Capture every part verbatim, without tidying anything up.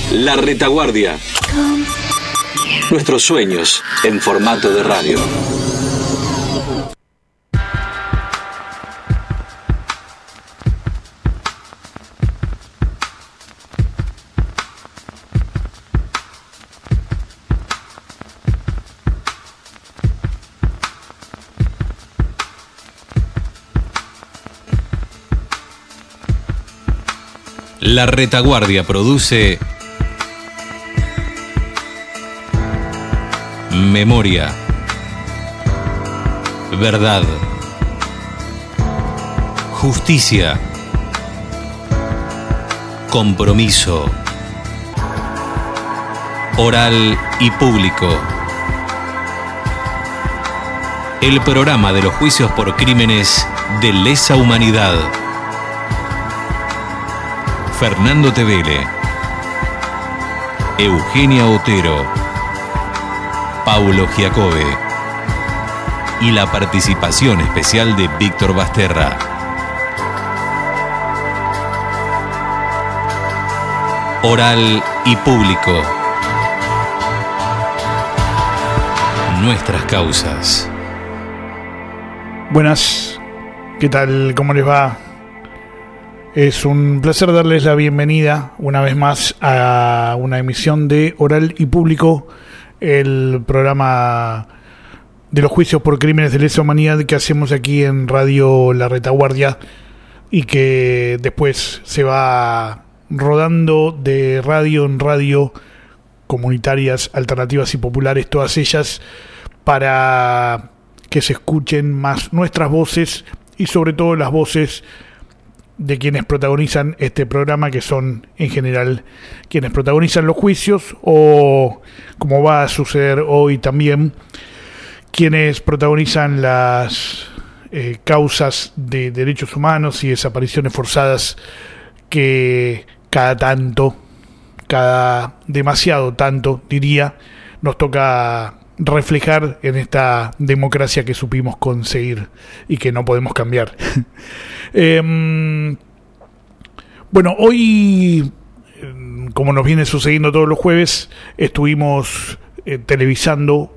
La Retaguardia. Nuestros sueños en formato de radio. La Retaguardia produce Memoria, Verdad, Justicia, Compromiso, Oral y Público. El programa de los juicios por crímenes de lesa humanidad. Fernando Tevele, Eugenia Otero, Paulo Giacobbe y la participación especial de Víctor Basterra. Oral y Público. Nuestras causas. Buenas, ¿qué tal? ¿Cómo les va? Es un placer darles la bienvenida una vez más a una emisión de Oral y Público, el programa de los juicios por crímenes de lesa humanidad que hacemos aquí en Radio La Retaguardia y que después se va rodando de radio en radio, comunitarias, alternativas y populares, todas ellas, para que se escuchen más nuestras voces y sobre todo las voces de quienes protagonizan este programa, que son en general quienes protagonizan los juicios, o como va a suceder hoy también, quienes protagonizan las eh, causas de derechos humanos y desapariciones forzadas que cada tanto, cada demasiado tanto, diría, nos toca reflejar en esta democracia que supimos conseguir y que no podemos cambiar. eh, bueno, hoy, como nos viene sucediendo todos los jueves, estuvimos eh, televisando.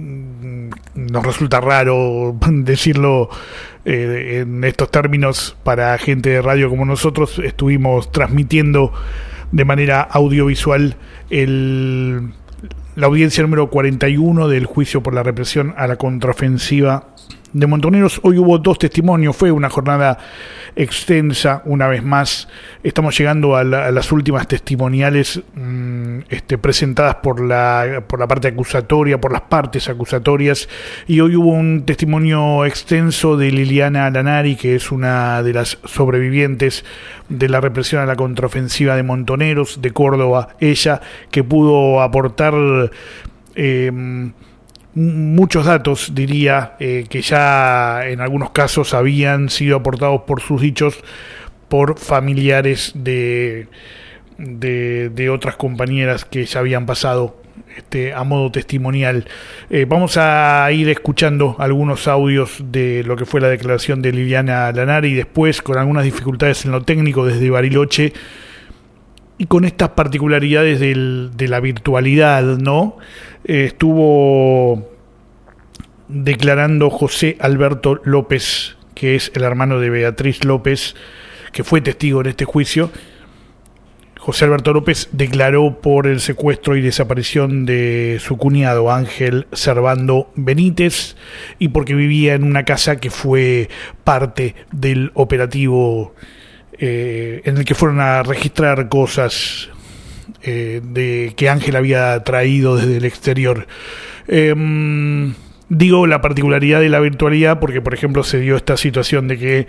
Nos resulta raro decirlo eh, en estos términos para gente de radio como nosotros. Estuvimos transmitiendo de manera audiovisual el la audiencia número cuarenta y uno del juicio por la represión a la contraofensiva de Montoneros. Hoy hubo dos testimonios, fue una jornada extensa, una vez más. Estamos llegando a, la, a las últimas testimoniales mmm, este, presentadas por la, por la parte acusatoria, por las partes acusatorias, y hoy hubo un testimonio extenso de Liliana Lanari, que es una de las sobrevivientes de la represión a la contraofensiva de Montoneros, de Córdoba, ella, que pudo aportar eh, muchos datos, diría, eh, que ya en algunos casos habían sido aportados por sus dichos por familiares de, de, de otras compañeras que ya habían pasado este, a modo testimonial. Eh, vamos a ir escuchando algunos audios de lo que fue la declaración de Liliana Lanari y después, con algunas dificultades en lo técnico, desde Bariloche, y con estas particularidades del, de la virtualidad, ¿no? Eh, estuvo declarando José Alberto López, que es el hermano de Beatriz López, que fue testigo en este juicio. José Alberto López declaró por el secuestro y desaparición de su cuñado Ángel Servando Benítez y porque vivía en una casa que fue parte del operativo eh, en el que fueron a registrar cosas eh, de que Ángel había traído desde el exterior. Eh, digo la particularidad de la virtualidad porque, por ejemplo, se dio esta situación de que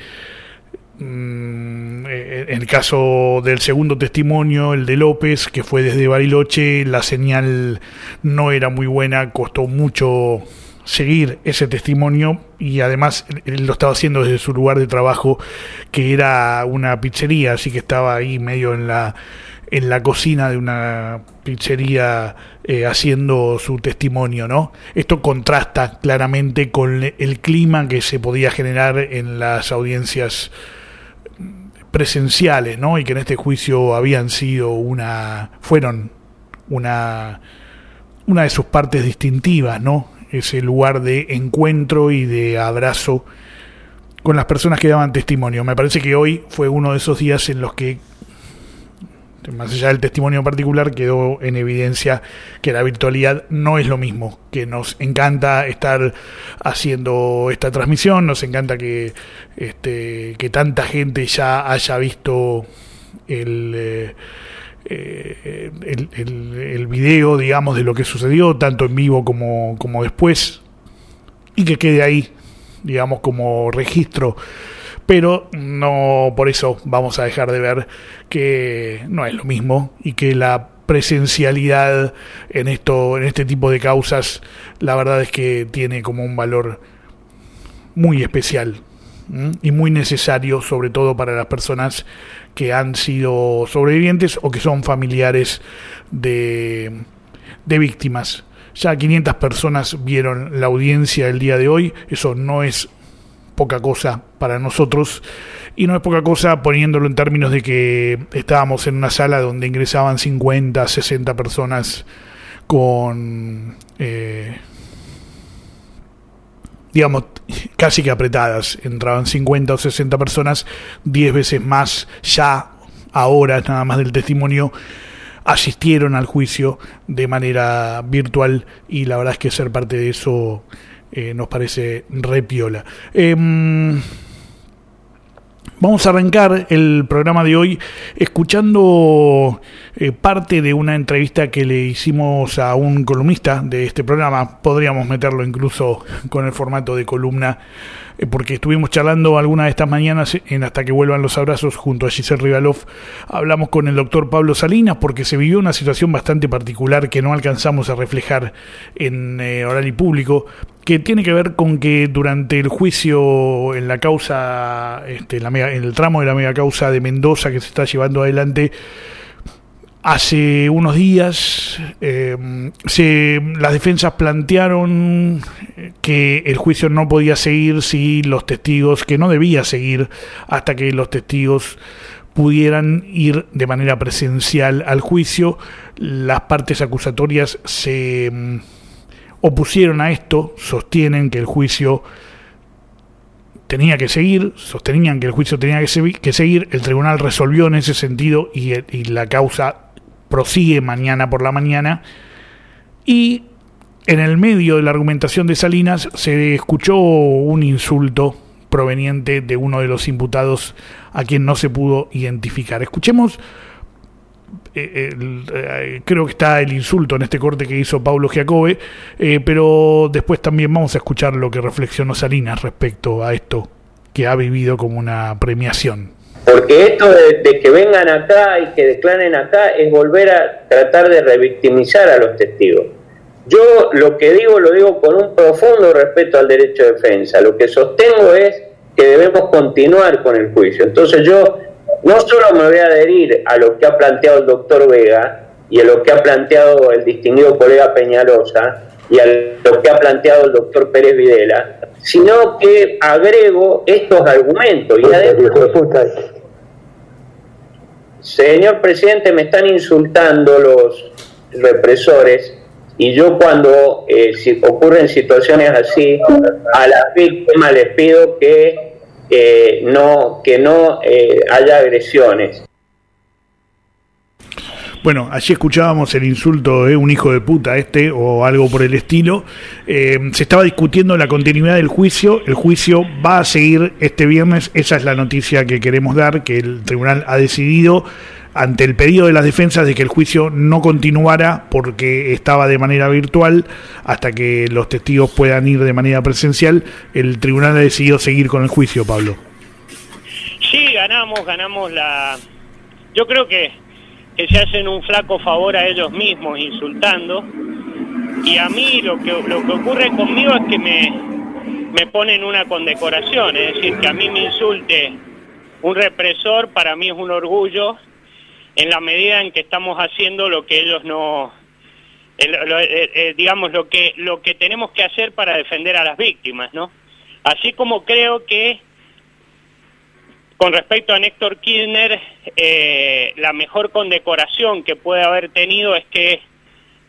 en el caso del segundo testimonio, el de López, que fue desde Bariloche, la señal no era muy buena, costó mucho seguir ese testimonio y además él lo estaba haciendo desde su lugar de trabajo, que era una pizzería, así que estaba ahí medio en la en la cocina de una pizzería eh, haciendo su testimonio, ¿no? Esto contrasta claramente con el clima que se podía generar en las audiencias presenciales, ¿no? Y que en este juicio habían sido una, fueron una, una de sus partes distintivas, ¿no? Ese lugar de encuentro y de abrazo con las personas que daban testimonio. Me parece que hoy fue uno de esos días en los que, más allá del testimonio particular, quedó en evidencia que la virtualidad no es lo mismo, que nos encanta estar haciendo esta transmisión, nos encanta que, este, que tanta gente ya haya visto el, eh, eh, el, el, el video, digamos, de lo que sucedió, tanto en vivo como, como después, y que quede ahí, digamos, como registro. Pero no por eso vamos a dejar de ver que no es lo mismo y que la presencialidad en esto, en este tipo de causas, la verdad es que tiene como un valor muy especial, ¿m? Y muy necesario, sobre todo para las personas que han sido sobrevivientes o que son familiares de, de víctimas. Ya quinientas personas vieron la audiencia el día de hoy, eso no es poca cosa para nosotros, y no es poca cosa poniéndolo en términos de que estábamos en una sala donde ingresaban cincuenta, sesenta personas con, eh, digamos, casi que apretadas. Entraban cincuenta o sesenta personas, diez veces más ya ahora, nada más del testimonio, asistieron al juicio de manera virtual, y la verdad es que ser parte de eso Eh, nos parece re piola. Eh, vamos a arrancar el programa de hoy escuchando eh, parte de una entrevista que le hicimos a un columnista de este programa. Podríamos meterlo incluso con el formato de columna, eh, porque estuvimos charlando alguna de estas mañanas en Hasta que vuelvan los abrazos junto a Giselle Rivalov. Hablamos con el doctor Pablo Salinas porque se vivió una situación bastante particular que no alcanzamos a reflejar en eh, Oral y Público, que tiene que ver con que durante el juicio en la causa, este, la mega, en el tramo de la mega causa de Mendoza que se está llevando adelante, hace unos días eh, se, las defensas plantearon que el juicio no podía seguir si los testigos, que no debía seguir hasta que los testigos pudieran ir de manera presencial al juicio. Las partes acusatorias se opusieron a esto, sostienen que el juicio tenía que seguir, sostenían que el juicio tenía que, se- que seguir, el tribunal resolvió en ese sentido y, y la causa prosigue mañana por la mañana, y en el medio de la argumentación de Salinas se escuchó un insulto proveniente de uno de los imputados a quien no se pudo identificar. Escuchemos. Eh, el, eh, creo que está el insulto en este corte que hizo Paulo Giacobbe, eh, pero después también vamos a escuchar lo que reflexionó Salinas respecto a esto que ha vivido como una premiación. Porque esto de, de que vengan acá y que declaren acá es volver a tratar de revictimizar a los testigos. Yo lo que digo, lo digo con un profundo respeto al derecho de defensa. Lo que sostengo es que debemos continuar con el juicio. Entonces yo no solo me voy a adherir a lo que ha planteado el doctor Vega y a lo que ha planteado el distinguido colega Peñalosa y a lo que ha planteado el doctor Pérez Videla, sino que agrego estos argumentos. Y además, señor presidente, me están insultando los represores, y yo cuando eh, si ocurren situaciones así, a las víctimas les pido que Eh, no que no eh, haya agresiones. Bueno, allí escuchábamos el insulto de eh, un hijo de puta este o algo por el estilo. Eh, se estaba discutiendo la continuidad del juicio. El juicio va a seguir este viernes, esa es la noticia que queremos dar, que el tribunal ha decidido ante el pedido de las defensas de que el juicio no continuara porque estaba de manera virtual hasta que los testigos puedan ir de manera presencial. El tribunal ha decidido seguir con el juicio, Pablo. Sí, ganamos, ganamos la... Yo creo que, que se hacen un flaco favor a ellos mismos insultando, y a mí lo que, lo que ocurre conmigo es que me, me ponen una condecoración, es decir, que a mí me insulte un represor, para mí es un orgullo, en la medida en que estamos haciendo lo que ellos no, eh, lo, eh, eh, digamos, lo que lo que tenemos que hacer para defender a las víctimas, ¿no? Así como creo que, con respecto a Néstor Kirchner, eh, la mejor condecoración que puede haber tenido es que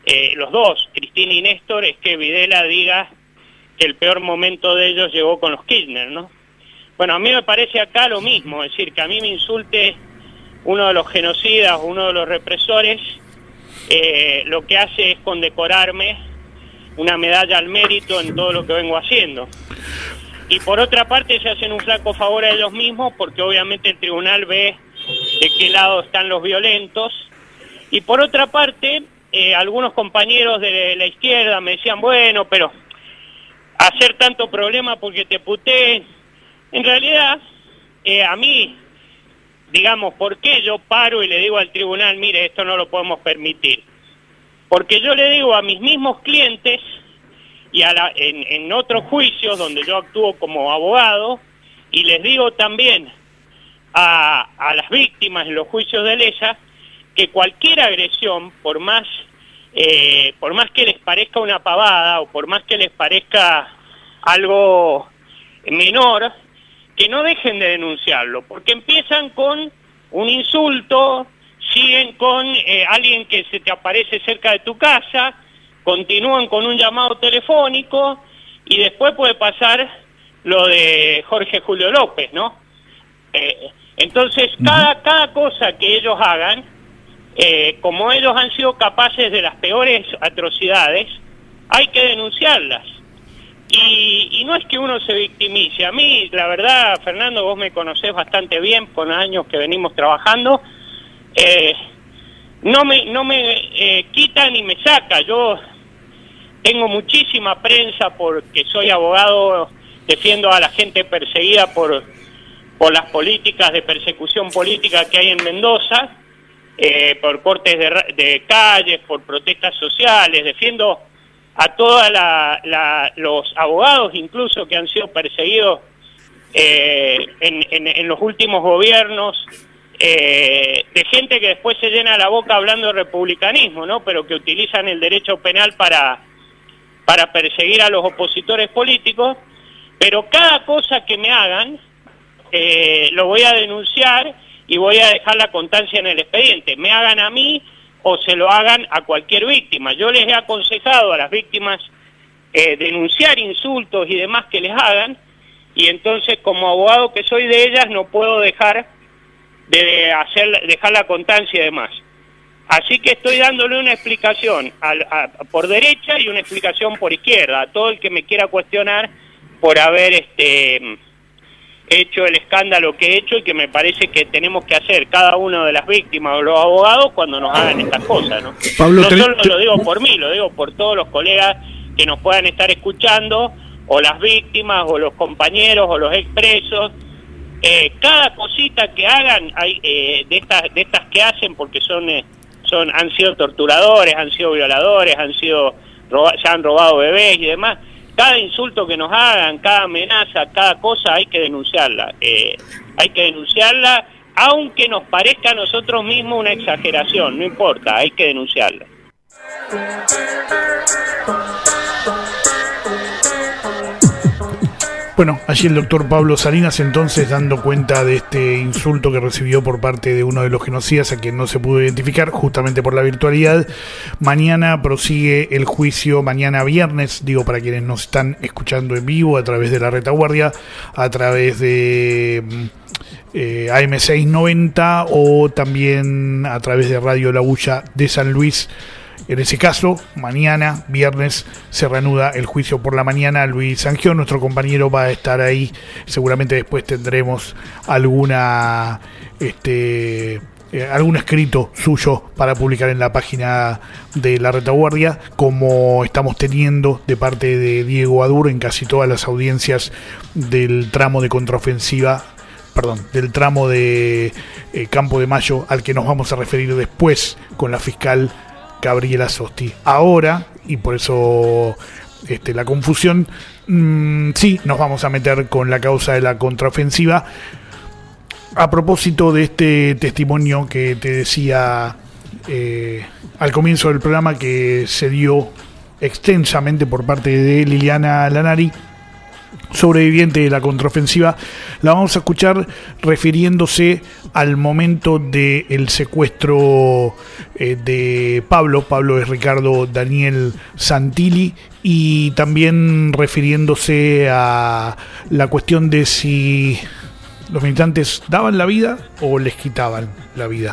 eh, los dos, Cristina y Néstor, es que Videla diga que el peor momento de ellos llegó con los Kirchner, ¿no? Bueno, a mí me parece acá lo mismo, es decir, que a mí me insulte uno de los genocidas, uno de los represores, eh, lo que hace es condecorarme una medalla al mérito en todo lo que vengo haciendo. Y por otra parte se hacen un flaco favor a ellos mismos porque obviamente el tribunal ve de qué lado están los violentos. Y por otra parte, eh, algunos compañeros de la izquierda me decían, bueno, pero hacer tanto problema porque te puteen. En realidad, eh, a mí, digamos, ¿por qué yo paro y le digo al tribunal, mire, esto no lo podemos permitir? Porque yo le digo a mis mismos clientes y a la, en, en otros juicios donde yo actúo como abogado, y les digo también a, a las víctimas en los juicios de lesa, que cualquier agresión, por más, eh, por más que les parezca una pavada o por más que les parezca algo menor, que no dejen de denunciarlo, porque empiezan con un insulto, siguen con eh, alguien que se te aparece cerca de tu casa, continúan con un llamado telefónico y después puede pasar lo de Jorge Julio López, ¿no? Eh, entonces, cada, cada cosa que ellos hagan, eh, como ellos han sido capaces de las peores atrocidades, hay que denunciarlas. Y, y no es que uno se victimice. A mí, la verdad, Fernando, vos me conocés bastante bien con años que venimos trabajando. Eh, no me no me eh, quita ni me saca. Yo tengo muchísima prensa porque soy abogado, defiendo a la gente perseguida por, por las políticas de persecución política que hay en Mendoza, eh, por cortes de, de calles, por protestas sociales, defiendo a todos la, la, los abogados incluso que han sido perseguidos eh, en, en, en los últimos gobiernos, eh, de gente que después se llena la boca hablando de republicanismo, ¿no? Pero que utilizan el derecho penal para, para perseguir a los opositores políticos. Pero cada cosa que me hagan, eh, lo voy a denunciar y voy a dejar la constancia en el expediente. Me hagan a mí o se lo hagan a cualquier víctima. Yo les he aconsejado a las víctimas eh, denunciar insultos y demás que les hagan, y entonces como abogado que soy de ellas no puedo dejar de hacer dejar la constancia y demás. Así que estoy dándole una explicación a, a, por derecha y una explicación por izquierda a todo el que me quiera cuestionar por haber este hecho el escándalo que he hecho y que me parece que tenemos que hacer cada uno de las víctimas o los abogados cuando nos hagan estas cosas, ¿no? Pablo, no solo te... lo digo por mí, lo digo por todos los colegas que nos puedan estar escuchando, o las víctimas, o los compañeros, o los expresos. Eh, cada cosita que hagan hay, eh, de estas de estas que hacen, porque son eh, son han sido torturadores, han sido violadores, han sido roba, se han robado bebés y demás. Cada insulto que nos hagan, cada amenaza, cada cosa hay que denunciarla. Eh, hay que denunciarla, aunque nos parezca a nosotros mismos una exageración, no importa, hay que denunciarla. Bueno, allí el doctor Pablo Salinas entonces dando cuenta de este insulto que recibió por parte de uno de los genocidas a quien no se pudo identificar justamente por la virtualidad. Mañana prosigue el juicio, mañana viernes, digo para quienes nos están escuchando en vivo a través de la retaguardia, a través de eh, A M seiscientos noventa o también a través de Radio La Bulla de San Luis. En ese caso, mañana, viernes, se reanuda el juicio por la mañana. Luis Sangión, nuestro compañero, va a estar ahí. Seguramente después tendremos alguna, este, eh, algún escrito suyo para publicar en la página de la retaguardia, como estamos teniendo de parte de Diego Adur en casi todas las audiencias del tramo de contraofensiva, perdón, del tramo de eh, Campo de Mayo, al que nos vamos a referir después con la fiscal Gabriela Sosti. Ahora, y por eso este, la confusión, mmm, sí, nos vamos a meter con la causa de la contraofensiva. A propósito de este testimonio que te decía eh, al comienzo del programa, que se dio extensamente por parte de Liliana Lanari, sobreviviente de la contraofensiva, la vamos a escuchar refiriéndose al momento del secuestro eh, de Pablo. Pablo es Ricardo Daniel Santilli, y también refiriéndose a la cuestión de si los militantes daban la vida o les quitaban la vida.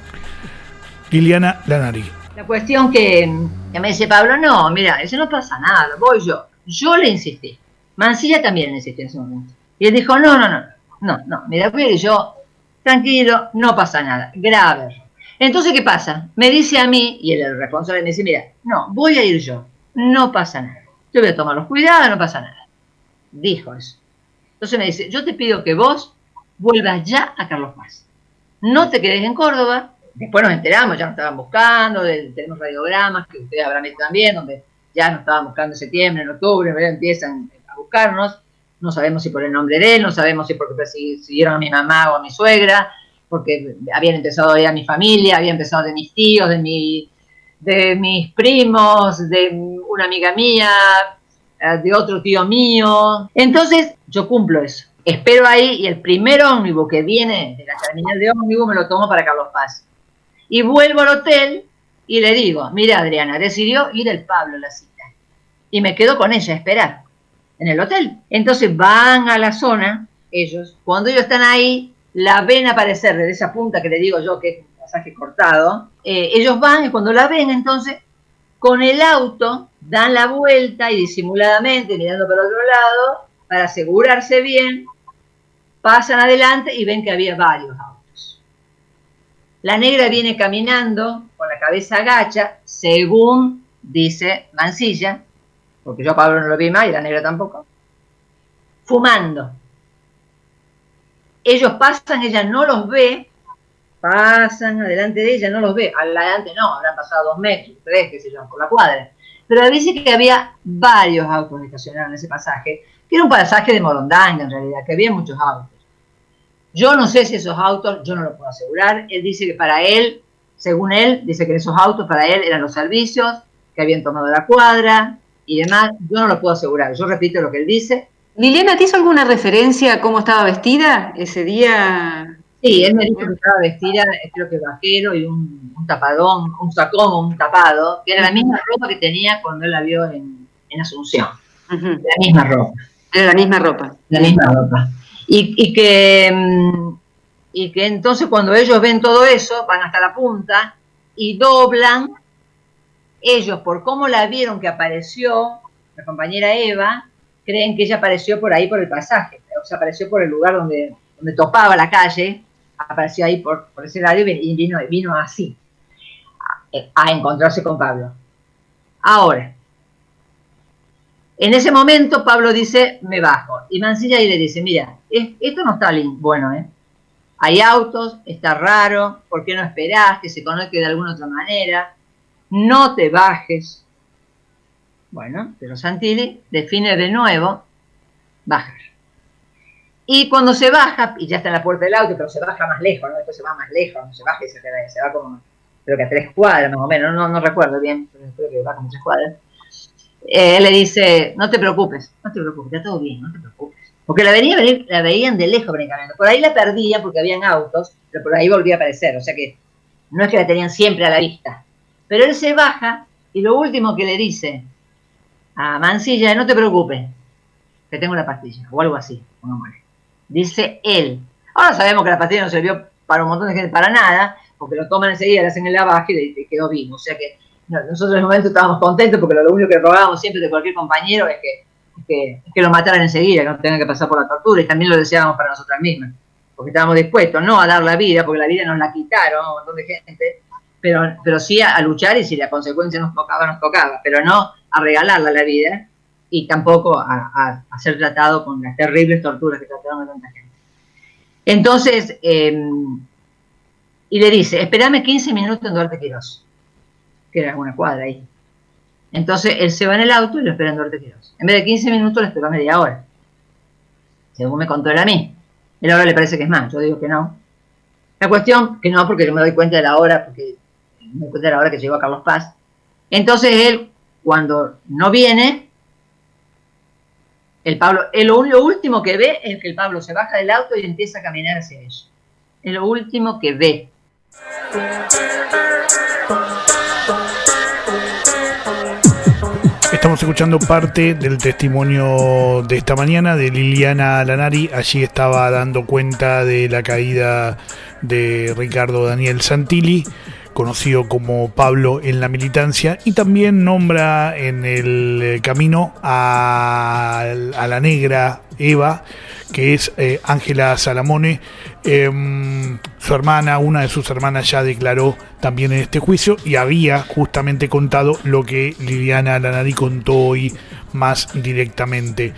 Liliana Lanari. La cuestión que, que me dice Pablo, no, mira, eso no pasa nada, voy yo. Yo le insistí. Mansilla también le insistió en ese momento. Y él dijo, no, no, no, no, no, mira, y yo, tranquilo, no pasa nada, grave. Entonces, ¿qué pasa? Me dice a mí, y el responsable me dice, mira, no, voy a ir yo, no pasa nada. Yo voy a tomar los cuidados, no pasa nada. Dijo eso. Entonces me dice, yo te pido que vos vuelvas ya a Carlos Paz. No te quedes en Córdoba. Después nos enteramos, ya nos estaban buscando, de, tenemos radiogramas que ustedes habrán visto también, donde ya nos estaban buscando en septiembre, en octubre, ¿verdad? Empiezan a buscarnos. No sabemos si por el nombre de él, no sabemos si porque persiguieron a mi mamá o a mi suegra, porque habían empezado ya mi familia, habían empezado de mis tíos, de, mi, de mis primos, de una amiga mía, de otro tío mío. Entonces yo cumplo eso. Espero ahí y el primer ómnibus que viene de la terminal de ómnibus me lo tomo para Carlos Paz. Y vuelvo al hotel y le digo, mira Adriana, decidió ir el Pablo a la cita. Y me quedo con ella a esperar en el hotel. Entonces van a la zona, ellos, cuando ellos están ahí, la ven aparecer desde esa punta que le digo yo que es un pasaje cortado. Eh, ellos van y cuando la ven, entonces, con el auto, dan la vuelta y disimuladamente, mirando para otro lado, para asegurarse bien, pasan adelante y ven que había varios autos. La negra viene caminando con la cabeza agacha, según dice Mansilla, porque yo a Pablo no lo vi más y la negra tampoco, fumando. Ellos pasan, ella no los ve, pasan adelante de ella, no los ve, adelante no, habrán pasado dos metros, tres, qué sé yo, por la cuadra. Pero dice que había varios autos estacionados en ese pasaje, que era un pasaje de Morondanga en realidad, que había muchos autos. Yo no sé si esos autos, yo no lo puedo asegurar. Él dice que para él, según él, dice que esos autos para él eran los servicios, que habían tomado la cuadra y demás. Yo no lo puedo asegurar. Yo repito lo que él dice. Liliana, ¿te hizo alguna referencia a cómo estaba vestida ese día? Sí, él me dijo que estaba vestida, creo que vaquero y un, un tapadón, un sacón o un tapado, que era la misma ropa que tenía cuando él la vio en, en Asunción. Uh-huh. La misma ropa. Era la misma ropa. La misma ropa. Y, y, que, y que entonces cuando ellos ven todo eso, van hasta la punta y doblan, ellos por cómo la vieron que apareció, la compañera Eva, creen que ella apareció por ahí por el pasaje, o sea, apareció por el lugar donde, donde topaba la calle, apareció ahí por, por ese lado y vino, vino así, a, a encontrarse con Pablo. Ahora, en ese momento Pablo dice, me bajo. Y Mansilla ahí le dice, mira, es, esto no está bueno, ¿eh? Hay autos, está raro, ¿por qué no esperás que se conecte de alguna otra manera? No te bajes. Bueno, pero Santilli define de nuevo bajar. Y cuando se baja, y ya está en la puerta del auto, pero se baja más lejos, ¿no? Después se va más lejos, no se baja y se, se va como, creo que a tres cuadras más o menos, no, no recuerdo bien, pero creo que va como tres cuadras. Eh, él le dice, no te preocupes, no te preocupes, está todo bien, no te preocupes. Porque la, venía, la veían de lejos brincando. Por ahí la perdían porque habían autos, pero por ahí volvía a aparecer. O sea que no es que la tenían siempre a la vista. Pero él se baja y lo último que le dice a Mansilla es, no te preocupes, que tengo la pastilla, o algo así. Dice él. Ahora sabemos que la pastilla no sirvió para un montón de gente, para nada, porque lo toman enseguida, le hacen el lavaje y, y quedó vivo. O sea que no, nosotros en el momento estábamos contentos porque lo, lo único que rogábamos siempre de cualquier compañero es que, es que, es que lo mataran enseguida, que no tengan que pasar por la tortura, y también lo deseábamos para nosotras mismas, porque estábamos dispuestos no a dar la vida, porque la vida nos la quitaron a un montón de gente, pero, pero sí a, a luchar, y si la consecuencia nos tocaba, nos tocaba, pero no a regalarla la vida, y tampoco a, a, a ser tratado con las terribles torturas que trataron a tanta gente. Entonces, eh, y le dice, espérame quince minutos en Duarte Quirós, que era una cuadra ahí. Entonces él se va en el auto y lo espera en Duarte Quirós. En vez de quince minutos lo esperó media hora, según me contó él a mí. Él ahora le parece que es más, yo digo que no. La cuestión, que no, porque yo me doy cuenta de la hora, porque me doy cuenta de la hora que llegó a Carlos Paz. Entonces él, cuando no viene, El Pablo, es lo, lo último que ve es que el Pablo se baja del auto y empieza a caminar hacia ella. Es lo último que ve. Estamos escuchando parte del testimonio de esta mañana de Liliana Lanari. Allí estaba dando cuenta de la caída de Ricardo Daniel Santilli, conocido como Pablo en la militancia, y también nombra en el camino a, a la negra Eva, que es eh, Ángela Salamone, eh, su hermana, una de sus hermanas ya declaró también en este juicio y había justamente contado lo que Liliana Lanari contó hoy más directamente.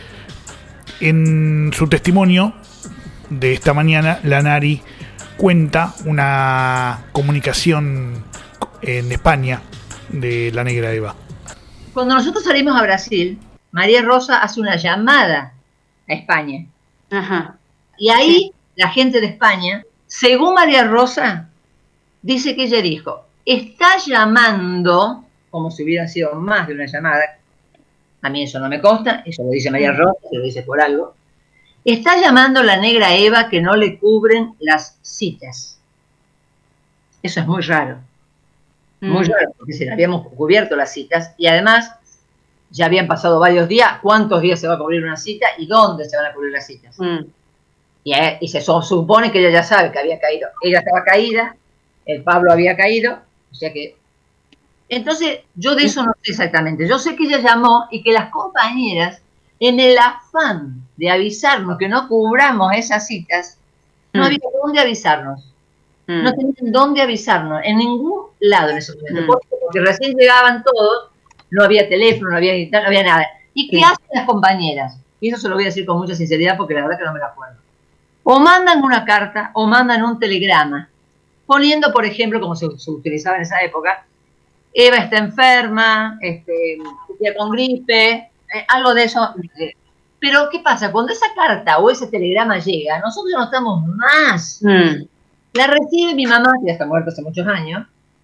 En su testimonio de esta mañana, Lanari cuenta una comunicación en España de la negra Eva. Cuando nosotros salimos a Brasil, María Rosa hace una llamada a España. Ajá. Y ahí sí. La gente de España, según María Rosa, dice que ella dijo, está llamando, como si hubiera sido más de una llamada, a mí eso no me consta, eso lo dice María Rosa, se lo dice por algo, está llamando la negra Eva que no le cubren las citas. Eso es muy raro. Muy mm. raro, porque se le habíamos cubierto las citas y además ya habían pasado varios días. ¿Cuántos días se va a cubrir una cita y dónde se van a cubrir las citas? Mm. Y, eh, y se supone que ella ya sabe que había caído. Ella estaba caída, el Pablo había caído, o sea que... Entonces, yo de eso no sé exactamente. Yo sé que ella llamó y que las compañeras, en el afán de avisarnos que no cubramos esas citas, no mm. había dónde avisarnos. Mm. No tenían dónde avisarnos, en ningún lado en ese momento. Mm. Porque, porque recién llegaban todos, no había teléfono, no había no había nada. ¿Y qué sí. hacen las compañeras? Y eso se lo voy a decir con mucha sinceridad porque la verdad que no me la acuerdo. O mandan una carta o mandan un telegrama, poniendo, por ejemplo, como se, se utilizaba en esa época, Eva está enferma, este, con gripe, eh, algo de eso. Pero, ¿qué pasa? Cuando esa carta o ese telegrama llega, nosotros no estamos más. Mm. La recibe mi mamá, que ya está muerta hace muchos años,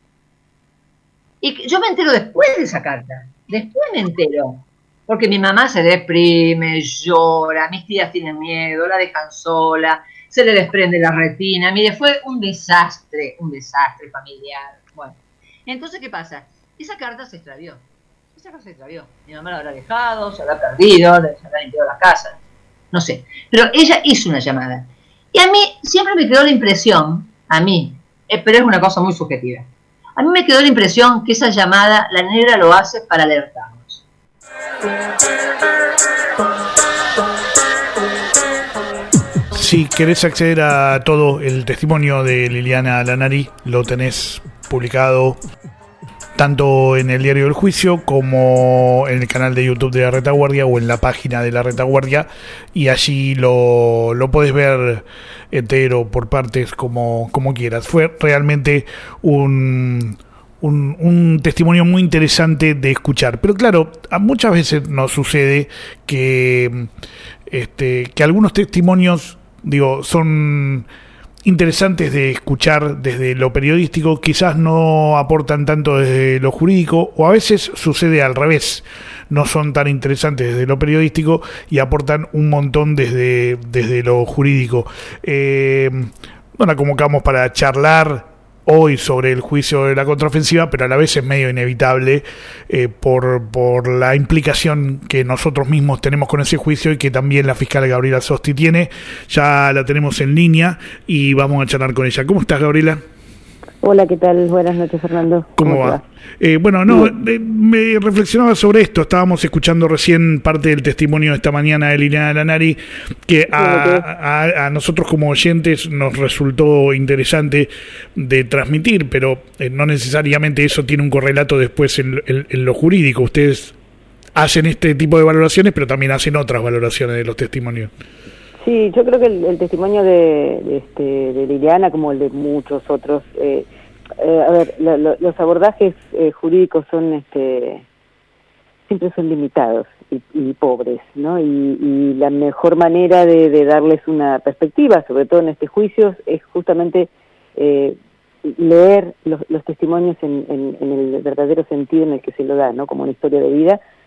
y yo me entero después de esa carta. Después me entero. Porque mi mamá se deprime, llora, mis tías tienen miedo, la dejan sola, se le desprende la retina. Mire, fue un desastre, un desastre familiar. Bueno, entonces, ¿qué pasa? Esa carta se extravió. Esa carta se extravió. Mi mamá la habrá dejado, se habrá perdido, se habrá limpiado la casa. No sé. Pero ella hizo una llamada. Y a mí siempre me quedó la impresión, a mí, eh, pero es una cosa muy subjetiva, a mí me quedó la impresión que esa llamada la negra lo hace para alertarnos. Si querés acceder a todo el testimonio de Liliana Lanari, lo tenés publicado tanto en el diario del juicio como en el canal de YouTube de La Retaguardia o en la página de La Retaguardia, y allí lo, lo podés ver entero por partes como, como quieras. Fue realmente un... Un, un testimonio muy interesante de escuchar, pero claro, muchas veces nos sucede que este, que algunos testimonios, digo, son interesantes de escuchar desde lo periodístico, quizás no aportan tanto desde lo jurídico, o a veces sucede al revés, no son tan interesantes desde lo periodístico y aportan un montón desde, desde lo jurídico. Eh, no la convocamos para charlar hoy sobre el juicio de la contraofensiva, pero a la vez es medio inevitable eh, por, por la implicación que nosotros mismos tenemos con ese juicio y que también la fiscal Gabriela Sosti tiene. Ya la tenemos en línea y vamos a charlar con ella. ¿Cómo estás, Gabriela? Hola, ¿qué tal? Buenas noches, Fernando. ¿Cómo, ¿Cómo va? Eh, bueno, no, eh, me reflexionaba sobre esto. Estábamos escuchando recién parte del testimonio de esta mañana de Liliana Lanari, que a, a, a nosotros como oyentes nos resultó interesante de transmitir, pero eh, no necesariamente eso tiene un correlato después en, en, en lo jurídico. Ustedes hacen este tipo de valoraciones, pero también hacen otras valoraciones de los testimonios. Sí, yo creo que el, el testimonio de, de, este, de Liliana, como el de muchos otros, eh, eh, a ver, lo, lo, los abordajes eh, jurídicos son, este, siempre son limitados y, y pobres, ¿no? Y, y la mejor manera de, de darles una perspectiva, sobre todo en este juicio, es justamente eh, leer los, los testimonios en, en, en el verdadero sentido en el que se lo da, ¿no? Como una historia de vida.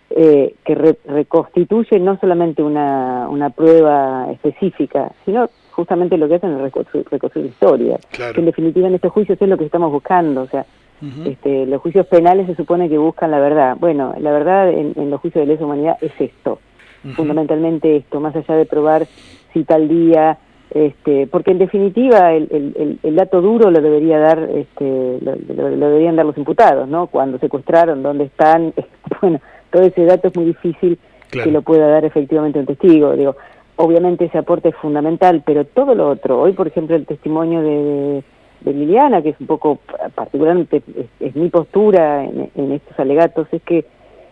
eh, que re, reconstituye no solamente una, una prueba específica, sino justamente lo que hacen es reconstruir, reconstruir historia. Claro. Que en definitiva en estos juicios es lo que estamos buscando, o sea, uh-huh. este, los juicios penales se supone que buscan la verdad. Bueno, la verdad en, en los juicios de lesa humanidad es esto, uh-huh. fundamentalmente esto, más allá de probar si tal día... Este, porque en definitiva el, el, el dato duro lo debería dar este, lo, lo, lo deberían dar los imputados, ¿no? Cuando secuestraron, dónde están, bueno, todo ese dato es muy difícil claro. que lo pueda dar efectivamente un testigo. Digo, obviamente ese aporte es fundamental, pero todo lo otro, hoy por ejemplo el testimonio de, de, de Liliana, que es un poco particularmente es, es mi postura en, en estos alegatos, es que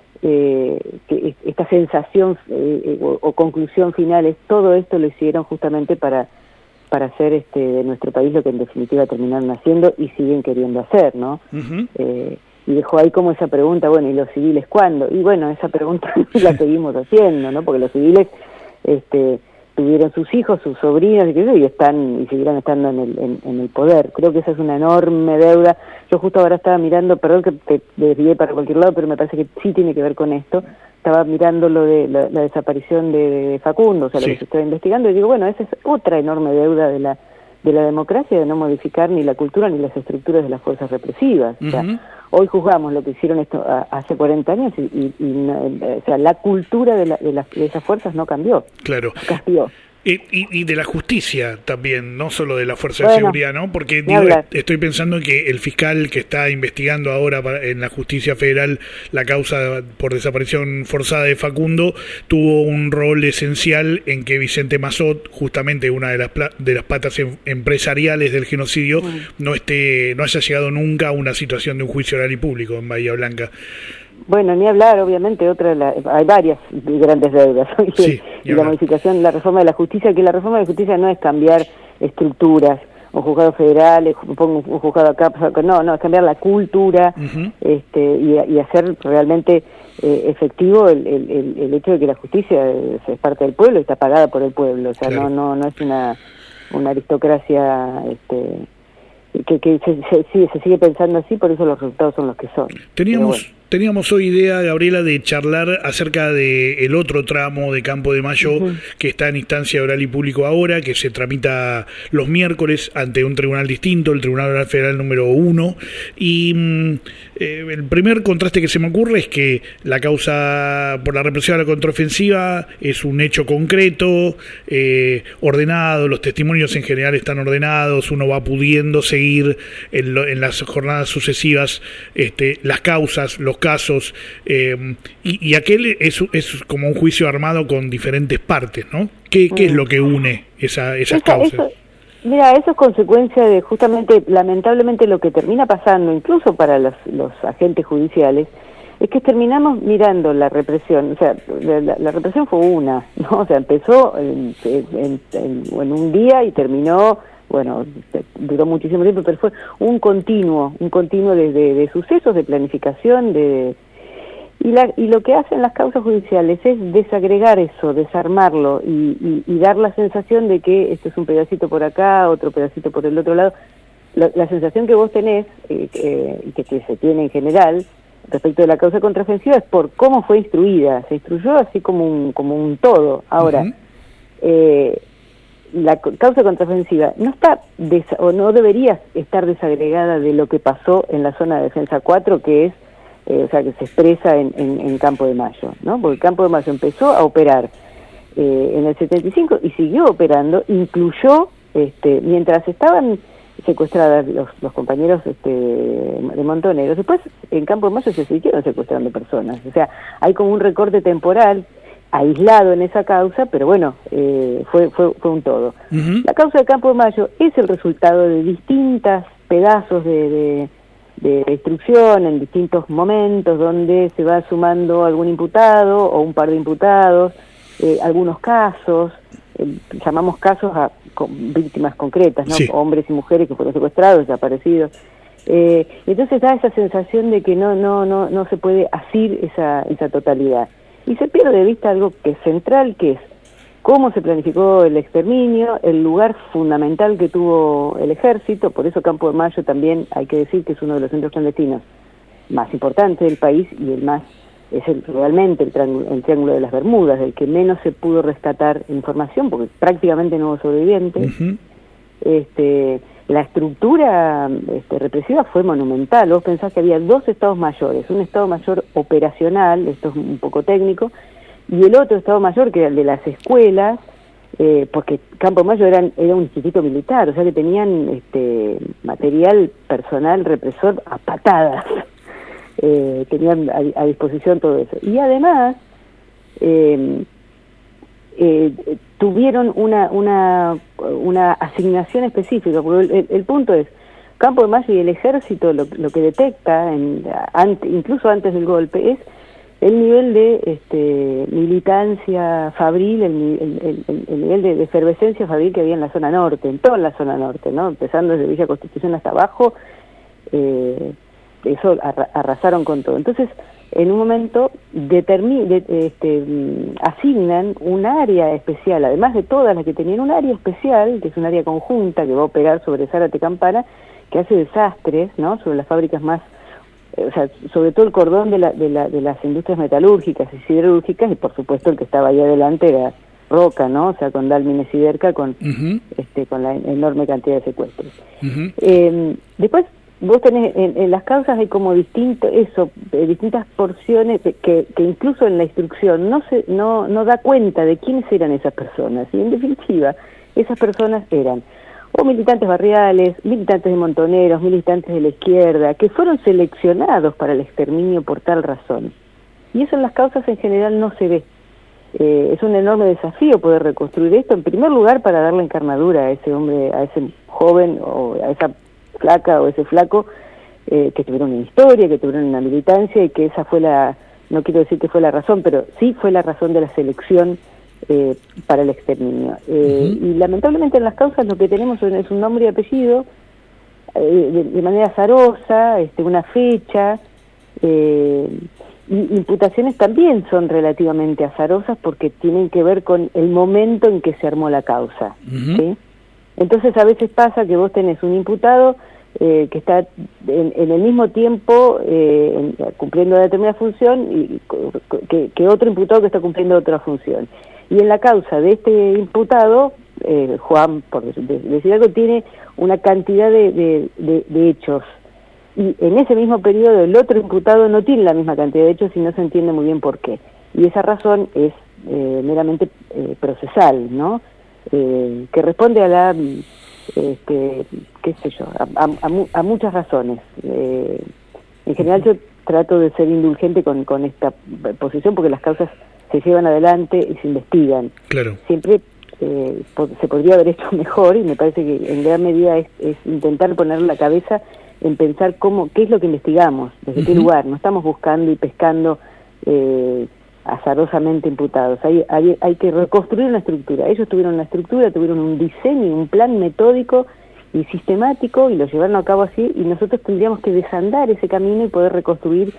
Eh, que esta sensación eh, o, o conclusión final es todo esto lo hicieron justamente para para hacer este de nuestro país lo que en definitiva terminaron haciendo y siguen queriendo hacer, ¿no? Uh-huh. Eh, y dejó ahí como esa pregunta, bueno, ¿y los civiles cuándo? Y bueno, esa pregunta la seguimos haciendo, ¿no? Porque los civiles este tuvieron sus hijos, sus sobrinos y qué sé yo, y están y seguirán estando en el en, en el poder. Creo que esa es una enorme deuda. Yo justo ahora estaba mirando, perdón que te desvié para cualquier lado, pero me parece que sí tiene que ver con esto. Estaba mirando lo de la, la desaparición de, de Facundo, o sea, sí. lo que se estaba investigando, y digo, bueno, esa es otra enorme deuda de la de la democracia, de no modificar ni la cultura ni las estructuras de las fuerzas represivas. Uh-huh. O sea, hoy juzgamos lo que hicieron esto a, hace cuarenta años y, y, y no, o sea, la cultura de, la, de, las, de esas fuerzas no cambió. Claro. Cambió. Y, y, y de la justicia también, no solo de la fuerza bueno, de seguridad, ¿no? Porque digo, estoy pensando que el fiscal que está investigando ahora para, en la justicia federal la causa por desaparición forzada de Facundo tuvo un rol esencial en que Vicente Massot, justamente una de las de las patas em, empresariales del genocidio, bueno. no esté no haya llegado nunca a una situación de un juicio oral y público en Bahía Blanca. Bueno, ni hablar, obviamente, otra la, hay varias grandes deudas. Sí, y la modificación, la reforma de la justicia, que la reforma de la justicia no es cambiar estructuras, un juzgado federal, pongo un juzgado acá, no, no, es cambiar la cultura uh-huh. este, y, y hacer realmente eh, efectivo el, el, el hecho de que la justicia es, es parte del pueblo y está pagada por el pueblo, o sea, claro. no, no, no es una, una aristocracia... Este, que, que se, se, se, se sigue pensando así, por eso los resultados son los que son. Teníamos teníamos hoy idea, Gabriela, de charlar acerca de el otro tramo de Campo de Mayo uh-huh. que está en instancia oral y público ahora, que se tramita los miércoles ante un tribunal distinto, el Tribunal Oral Federal número uno, y eh, el primer contraste que se me ocurre es que la causa por la represión a la contraofensiva es un hecho concreto, eh, ordenado, los testimonios en general están ordenados, uno va pudiendo seguir en, lo, en las jornadas sucesivas este, las causas, los casos, eh, y, y aquel es, es como un juicio armado con diferentes partes, ¿no? ¿Qué, qué mm. es lo que une esa, esas Esa, causas? Eso, mira, eso es consecuencia de justamente, lamentablemente, lo que termina pasando, incluso para los, los agentes judiciales, es que terminamos mirando la represión, o sea, la, la represión fue una, ¿no? O sea, empezó en, en, en, en un día y terminó... Bueno, duró muchísimo tiempo, pero fue un continuo, un continuo de, de, de sucesos, de planificación, de y, la, y lo que hacen las causas judiciales es desagregar eso, desarmarlo y, y, y dar la sensación de que esto es un pedacito por acá, otro pedacito por el otro lado. La, la sensación que vos tenés, eh, eh, que, que se tiene en general, respecto de la causa contraofensiva, es por cómo fue instruida. Se instruyó así como un, como un todo. Ahora, uh-huh. eh, la causa contraofensiva no está desa- o no debería estar desagregada de lo que pasó en la zona de defensa cuatro, que es, eh, o sea, que se expresa en, en, en Campo de Mayo, ¿no? Porque Campo de Mayo empezó a operar eh, en el setenta y cinco y siguió operando, incluyó, este, mientras estaban secuestradas los, los compañeros este, de Montoneros, después en Campo de Mayo se siguieron secuestrando personas, o sea, hay como un recorte temporal aislado en esa causa, pero bueno, eh, fue, fue fue un todo. Uh-huh. La causa de Campo de Mayo es el resultado de distintos pedazos de, de, de destrucción en distintos momentos donde se va sumando algún imputado o un par de imputados, eh, algunos casos, eh, llamamos casos a con víctimas concretas, ¿no? Sí. Hombres y mujeres que fueron secuestrados, desaparecidos. Eh, entonces da esa sensación de que no no no no se puede asir esa esa totalidad. Y se pierde de vista algo que es central, que es cómo se planificó el exterminio, el lugar fundamental que tuvo el ejército. Por eso Campo de Mayo también hay que decir que es uno de los centros clandestinos más importantes del país y el más es el, realmente el triángulo, el triángulo de las Bermudas, del que menos se pudo rescatar información, porque prácticamente no hubo sobrevivientes. Uh-huh. Este, la estructura este, represiva fue monumental. Vos pensás que había dos estados mayores, un estado mayor operacional, esto es un poco técnico, y el otro estado mayor, que era el de las escuelas, eh, porque Campo Mayo era, era un instituto militar, o sea que tenían este, material personal represor a patadas. Eh, tenían a, a disposición todo eso. Y además eh, eh, tuvieron una, una, una asignación específica, porque el, el punto es, Campo de Mayo y el ejército lo, lo que detecta, en, ante, incluso antes del golpe, es el nivel de este, militancia fabril, el, el, el, el nivel de, de efervescencia fabril que había en la zona norte, en toda la zona norte, ¿no? Empezando desde Villa Constitución hasta abajo, eh, eso arrasaron con todo. Entonces, en un momento determi- de, este, asignan un área especial, además de todas las que tenían, un área especial, que es un área conjunta que va a operar sobre Zárate Campana, que hace desastres, ¿no? Sobre las fábricas más, eh, o sea, sobre todo el cordón de, la, de, la, de las industrias metalúrgicas y siderúrgicas, y por supuesto el que estaba ahí adelante era Roca, ¿no? O sea, con Dalmine Siderca, con, uh-huh. este, con la enorme cantidad de secuestros. Uh-huh. Eh, después, vos tenés, en, en las causas hay como distinto, eso, eh, distintas porciones que, que incluso en la instrucción no se no no da cuenta de quiénes eran esas personas, y en definitiva, esas personas eran o militantes barriales, militantes de Montoneros, militantes de la izquierda, que fueron seleccionados para el exterminio por tal razón. Y eso en las causas en general no se ve. Eh, es un enorme desafío poder reconstruir esto, en primer lugar para darle encarnadura a ese hombre, a ese joven o a esa flaca o ese flaco eh, que tuvieron una historia, que tuvieron una militancia, y que esa fue la, no quiero decir que fue la razón, pero sí fue la razón de la selección eh, para el exterminio. Eh, uh-huh. Y lamentablemente en las causas lo que tenemos es un nombre y apellido, eh, de, de manera azarosa, este, una fecha, eh, y imputaciones también son relativamente azarosas porque tienen que ver con el momento en que se armó la causa, uh-huh. ¿sí? Entonces a veces pasa que vos tenés un imputado eh, que está en, en el mismo tiempo eh, en, cumpliendo una determinada función y que, que otro imputado que está cumpliendo otra función. Y en la causa de este imputado, eh, Juan, por decir algo, tiene una cantidad de, de, de, de hechos. Y en ese mismo periodo el otro imputado no tiene la misma cantidad de hechos y no se entiende muy bien por qué. Y esa razón es eh, meramente eh, procesal, ¿no? Eh, que responde a la, este, qué sé yo, a, a, a, a muchas razones. Eh, en general yo trato de ser indulgente con, con esta posición porque las causas se llevan adelante y se investigan. Claro. Siempre eh, po- se podría haber hecho mejor, y me parece que en gran medida es, es intentar poner la cabeza en pensar cómo, qué es lo que investigamos, desde uh-huh. qué lugar. No estamos buscando y pescando eh, azarosamente imputados. Hay, hay, hay que reconstruir una estructura. Ellos tuvieron una estructura, tuvieron un diseño, un plan metódico y sistemático, y lo llevaron a cabo así, y nosotros tendríamos que desandar ese camino y poder reconstruir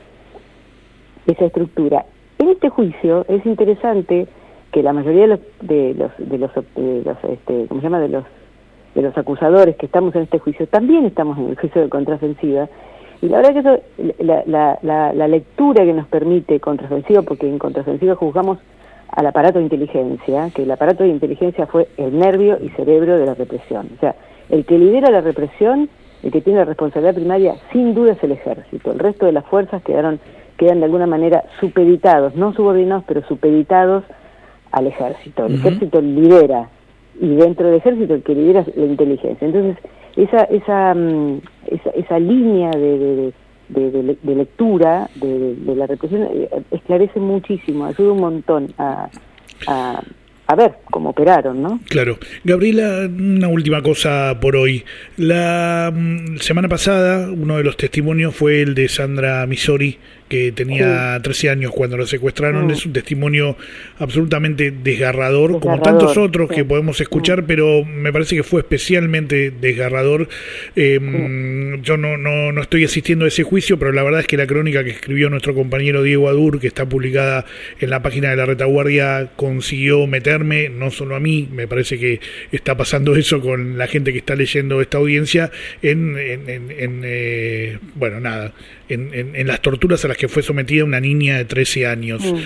esa estructura. En este juicio es interesante que la mayoría de los de los de los, de los este, ¿cómo se llama? de los de los acusadores que estamos en este juicio también estamos en el juicio de contraofensiva. Y la verdad que eso, la, la, la, la lectura que nos permite contraofensiva, porque en contraofensiva juzgamos al aparato de inteligencia, que el aparato de inteligencia fue el nervio y cerebro de la represión. O sea, el que lidera la represión, el que tiene la responsabilidad primaria, sin duda es el ejército. El resto de las fuerzas quedaron quedan de alguna manera supeditados, no subordinados, pero supeditados al ejército. El uh-huh. ejército lidera, y dentro del ejército el que lidera es la inteligencia. Entonces, esa esa esa, esa línea de, de, de, de, de lectura de, de la represión esclarece muchísimo, ayuda un montón a, a, a ver cómo operaron, ¿no? Claro. Gabriela, una última cosa por hoy. La um, semana pasada uno de los testimonios fue el de Sandra Misori, que tenía sí. trece años cuando lo secuestraron. Mm. Es un testimonio absolutamente desgarrador, desgarrador como tantos otros sí. que podemos escuchar, mm. pero me parece que fue especialmente desgarrador. Eh, mm. Yo no, no, no estoy asistiendo a ese juicio, pero la verdad es que la crónica que escribió nuestro compañero Diego Adur, que está publicada en la página de La Retaguardia, consiguió meterme, no solo a mí, me parece que está pasando eso con la gente que está leyendo esta audiencia, en, en, en, en eh, bueno, nada, en, en, en las torturas a las que fue sometida una niña de trece años. Mm.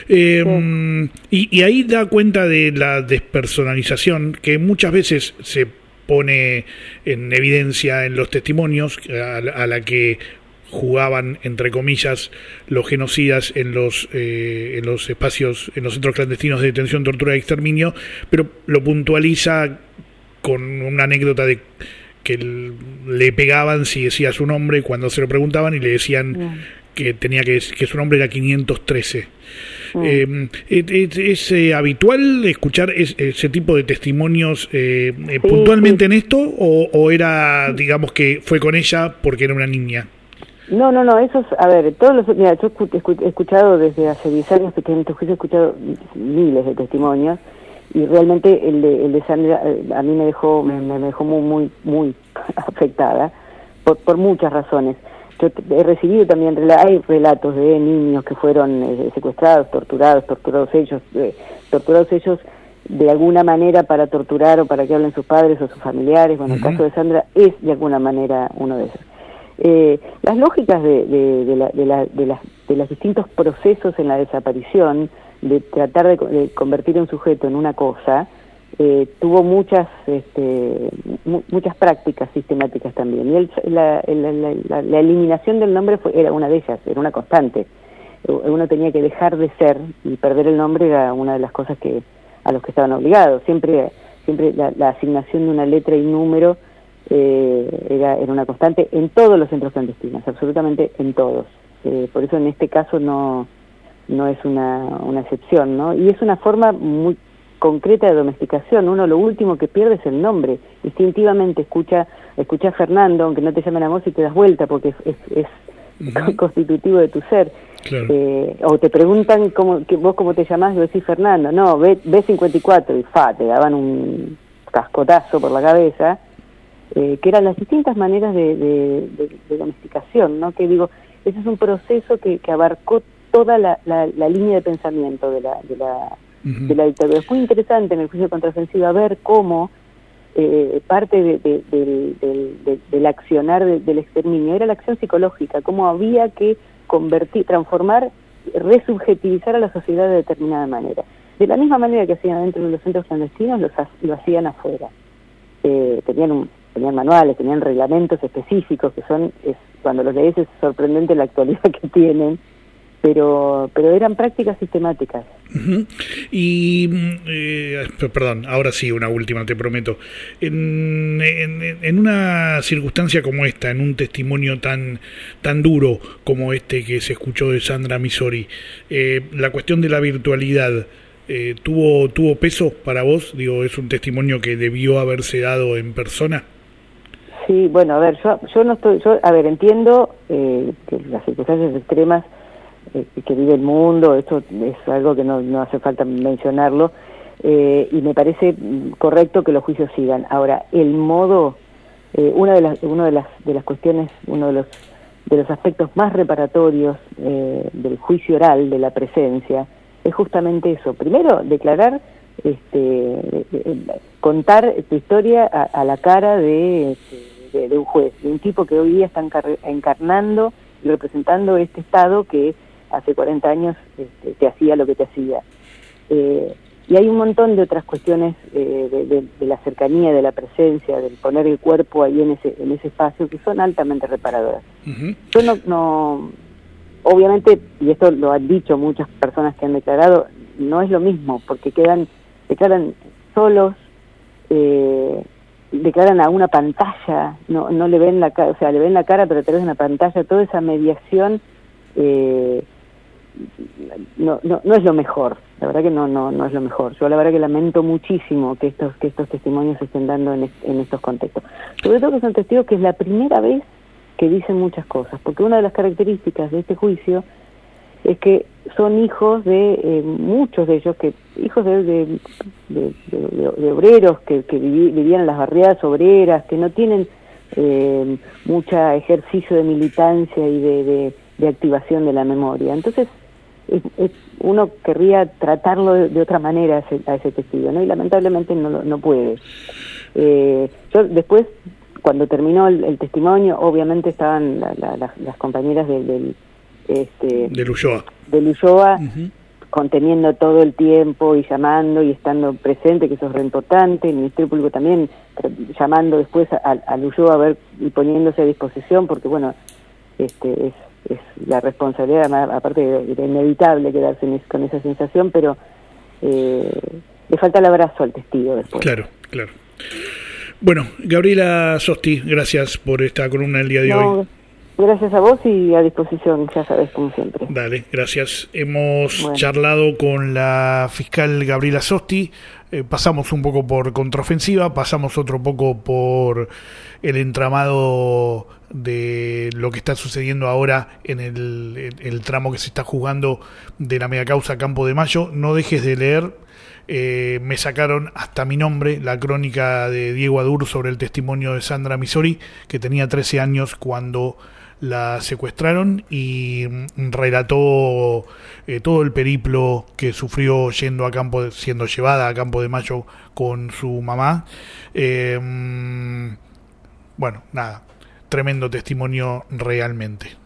Eh, sí. y, y ahí da cuenta de la despersonalización que muchas veces se pone en evidencia en los testimonios, a, a la que jugaban, entre comillas, los genocidas en los eh, en los espacios, en los centros clandestinos de detención, tortura y exterminio, pero lo puntualiza con una anécdota de que le pegaban si decía su nombre cuando se lo preguntaban y le decían mm. que tenía que que su nombre era quinientos trece. Mm. Eh, ¿Es, es eh, habitual escuchar es, ese tipo de testimonios eh, sí, puntualmente sí. en esto o, o era, digamos, que fue con ella porque era una niña? No, no, no, eso es, a ver, todos los, mira, yo he escuchado desde hace diez años que en este juicio he escuchado miles de testimonios y realmente el de, el de Sandra a mí me dejó, me, me dejó muy, muy, muy afectada por, por muchas razones. Yo he recibido también, hay relatos de niños que fueron eh, secuestrados, torturados, torturados ellos, eh, torturados ellos de alguna manera para torturar o para que hablen sus padres o sus familiares. Bueno, uh-huh. el caso de Sandra es de alguna manera uno de esos. Eh, las lógicas de, de, de, la, de, la, de, las, de los distintos procesos en la desaparición, de tratar de, de convertir un sujeto en una cosa, eh, tuvo muchas este, mu- muchas prácticas sistemáticas también. Y el, la, la, la, la eliminación del nombre fue, era una de ellas, era una constante. Uno tenía que dejar de ser y perder el nombre era una de las cosas que a los que estaban obligados. Siempre, siempre la, la asignación de una letra y número Eh, era, era una constante en todos los centros clandestinos, absolutamente en todos. Eh, por eso en este caso no no es una, una excepción, ¿no? Y es una forma muy concreta de domesticación. Uno lo último que pierde es el nombre. Instintivamente escucha escucha a Fernando, aunque no te llamen a vos, y te das vuelta porque es, es, es uh-huh. constitutivo de tu ser. Claro. Eh, o te preguntan cómo, que vos cómo te llamás, y vos decís Fernando. No, B, B cincuenta y cuatro, y fa, te daban un cascotazo por la cabeza. Eh, que eran las distintas maneras de, de, de, de domesticación, ¿no? Que digo, ese es un proceso que, que abarcó toda la, la, la línea de pensamiento de la, de la, uh-huh. de la dictadura. Es muy interesante en el juicio contraofensiva ver cómo eh, parte de, de, de, de, de, del accionar de, del exterminio era la acción psicológica, cómo había que convertir, transformar, resubjetivizar a la sociedad de determinada manera. De la misma manera que hacían dentro de los centros clandestinos, los, lo hacían afuera. Eh, tenían un tenían manuales, tenían reglamentos específicos que son, es, cuando los lees es sorprendente la actualidad que tienen, pero pero eran prácticas sistemáticas. Uh-huh. Y, eh, perdón, ahora sí, una última, te prometo. En, en, en una circunstancia como esta, en un testimonio tan tan duro como este que se escuchó de Sandra Misori, eh, la cuestión de la virtualidad, eh, ¿tuvo, ¿tuvo peso para vos? Digo, ¿es un testimonio que debió haberse dado en persona? Sí, bueno, a ver, yo yo no estoy, yo, a ver, entiendo eh, que las circunstancias extremas eh, que vive el mundo, esto es algo que no, no hace falta mencionarlo, eh, y me parece correcto que los juicios sigan. Ahora, el modo, eh, una de las, una de las, de las cuestiones, uno de los, de los aspectos más reparatorios eh, del juicio oral, de la presencia, es justamente eso. Primero, declarar, este, de, de, contar tu historia a, a la cara de, de, de un juez, de un tipo que hoy día está encar- encarnando y representando este Estado que hace cuarenta años este, te hacía lo que te hacía. Eh, y hay un montón de otras cuestiones eh, de, de, de la cercanía, de la presencia, del poner el cuerpo ahí en ese, en ese espacio, que son altamente reparadoras. Uh-huh. Yo no, no, obviamente, y esto lo han dicho muchas personas que han declarado, no es lo mismo, porque quedan, declaran solos, eh, declaran a una pantalla, no no le ven la cara, o sea, le ven la cara pero a través de una pantalla, toda esa mediación eh, no, no no es lo mejor, la verdad que no no no es lo mejor. Yo la verdad que lamento muchísimo que estos que estos testimonios se estén dando en, est- en estos contextos, sobre todo que son testigos que es la primera vez que dicen muchas cosas, porque una de las características de este juicio es que son hijos de eh, muchos de ellos, que hijos de, de, de, de, de obreros que, que viví, vivían en las barriadas obreras, que no tienen eh, mucho ejercicio de militancia y de, de, de activación de la memoria. Entonces, es, es, uno querría tratarlo de, de otra manera a ese, a ese testigo, ¿no? Y lamentablemente no, no puede. Eh, yo después, cuando terminó el, el testimonio, obviamente estaban la, la, las, las compañeras del... del este, del Ulloa, del Ulloa uh-huh. conteniendo todo el tiempo y llamando y estando presente, que eso es re importante. El Ministerio Público también llamando después al Ulloa a ver y poniéndose a disposición, porque bueno, este es, es la responsabilidad, aparte de, de inevitable quedarse en, con esa sensación, pero eh, le falta el abrazo al testigo después. Claro, claro. Bueno, Gabriela Sosti, gracias por esta columna del día de no, hoy. Gracias a vos y a disposición, ya sabes, como siempre. Dale, gracias. Hemos bueno. charlado con la fiscal Gabriela Sosti, eh, pasamos un poco por contraofensiva, pasamos otro poco por el entramado de lo que está sucediendo ahora en el, en el tramo que se está juzgando de la megacausa Campo de Mayo. No dejes de leer. Eh, me sacaron hasta mi nombre la crónica de Diego Adur sobre el testimonio de Sandra Misori, que tenía trece años cuando la secuestraron, y relató eh, todo el periplo que sufrió yendo a campo de, siendo llevada a Campo de Mayo con su mamá. Eh, bueno, nada, tremendo testimonio realmente.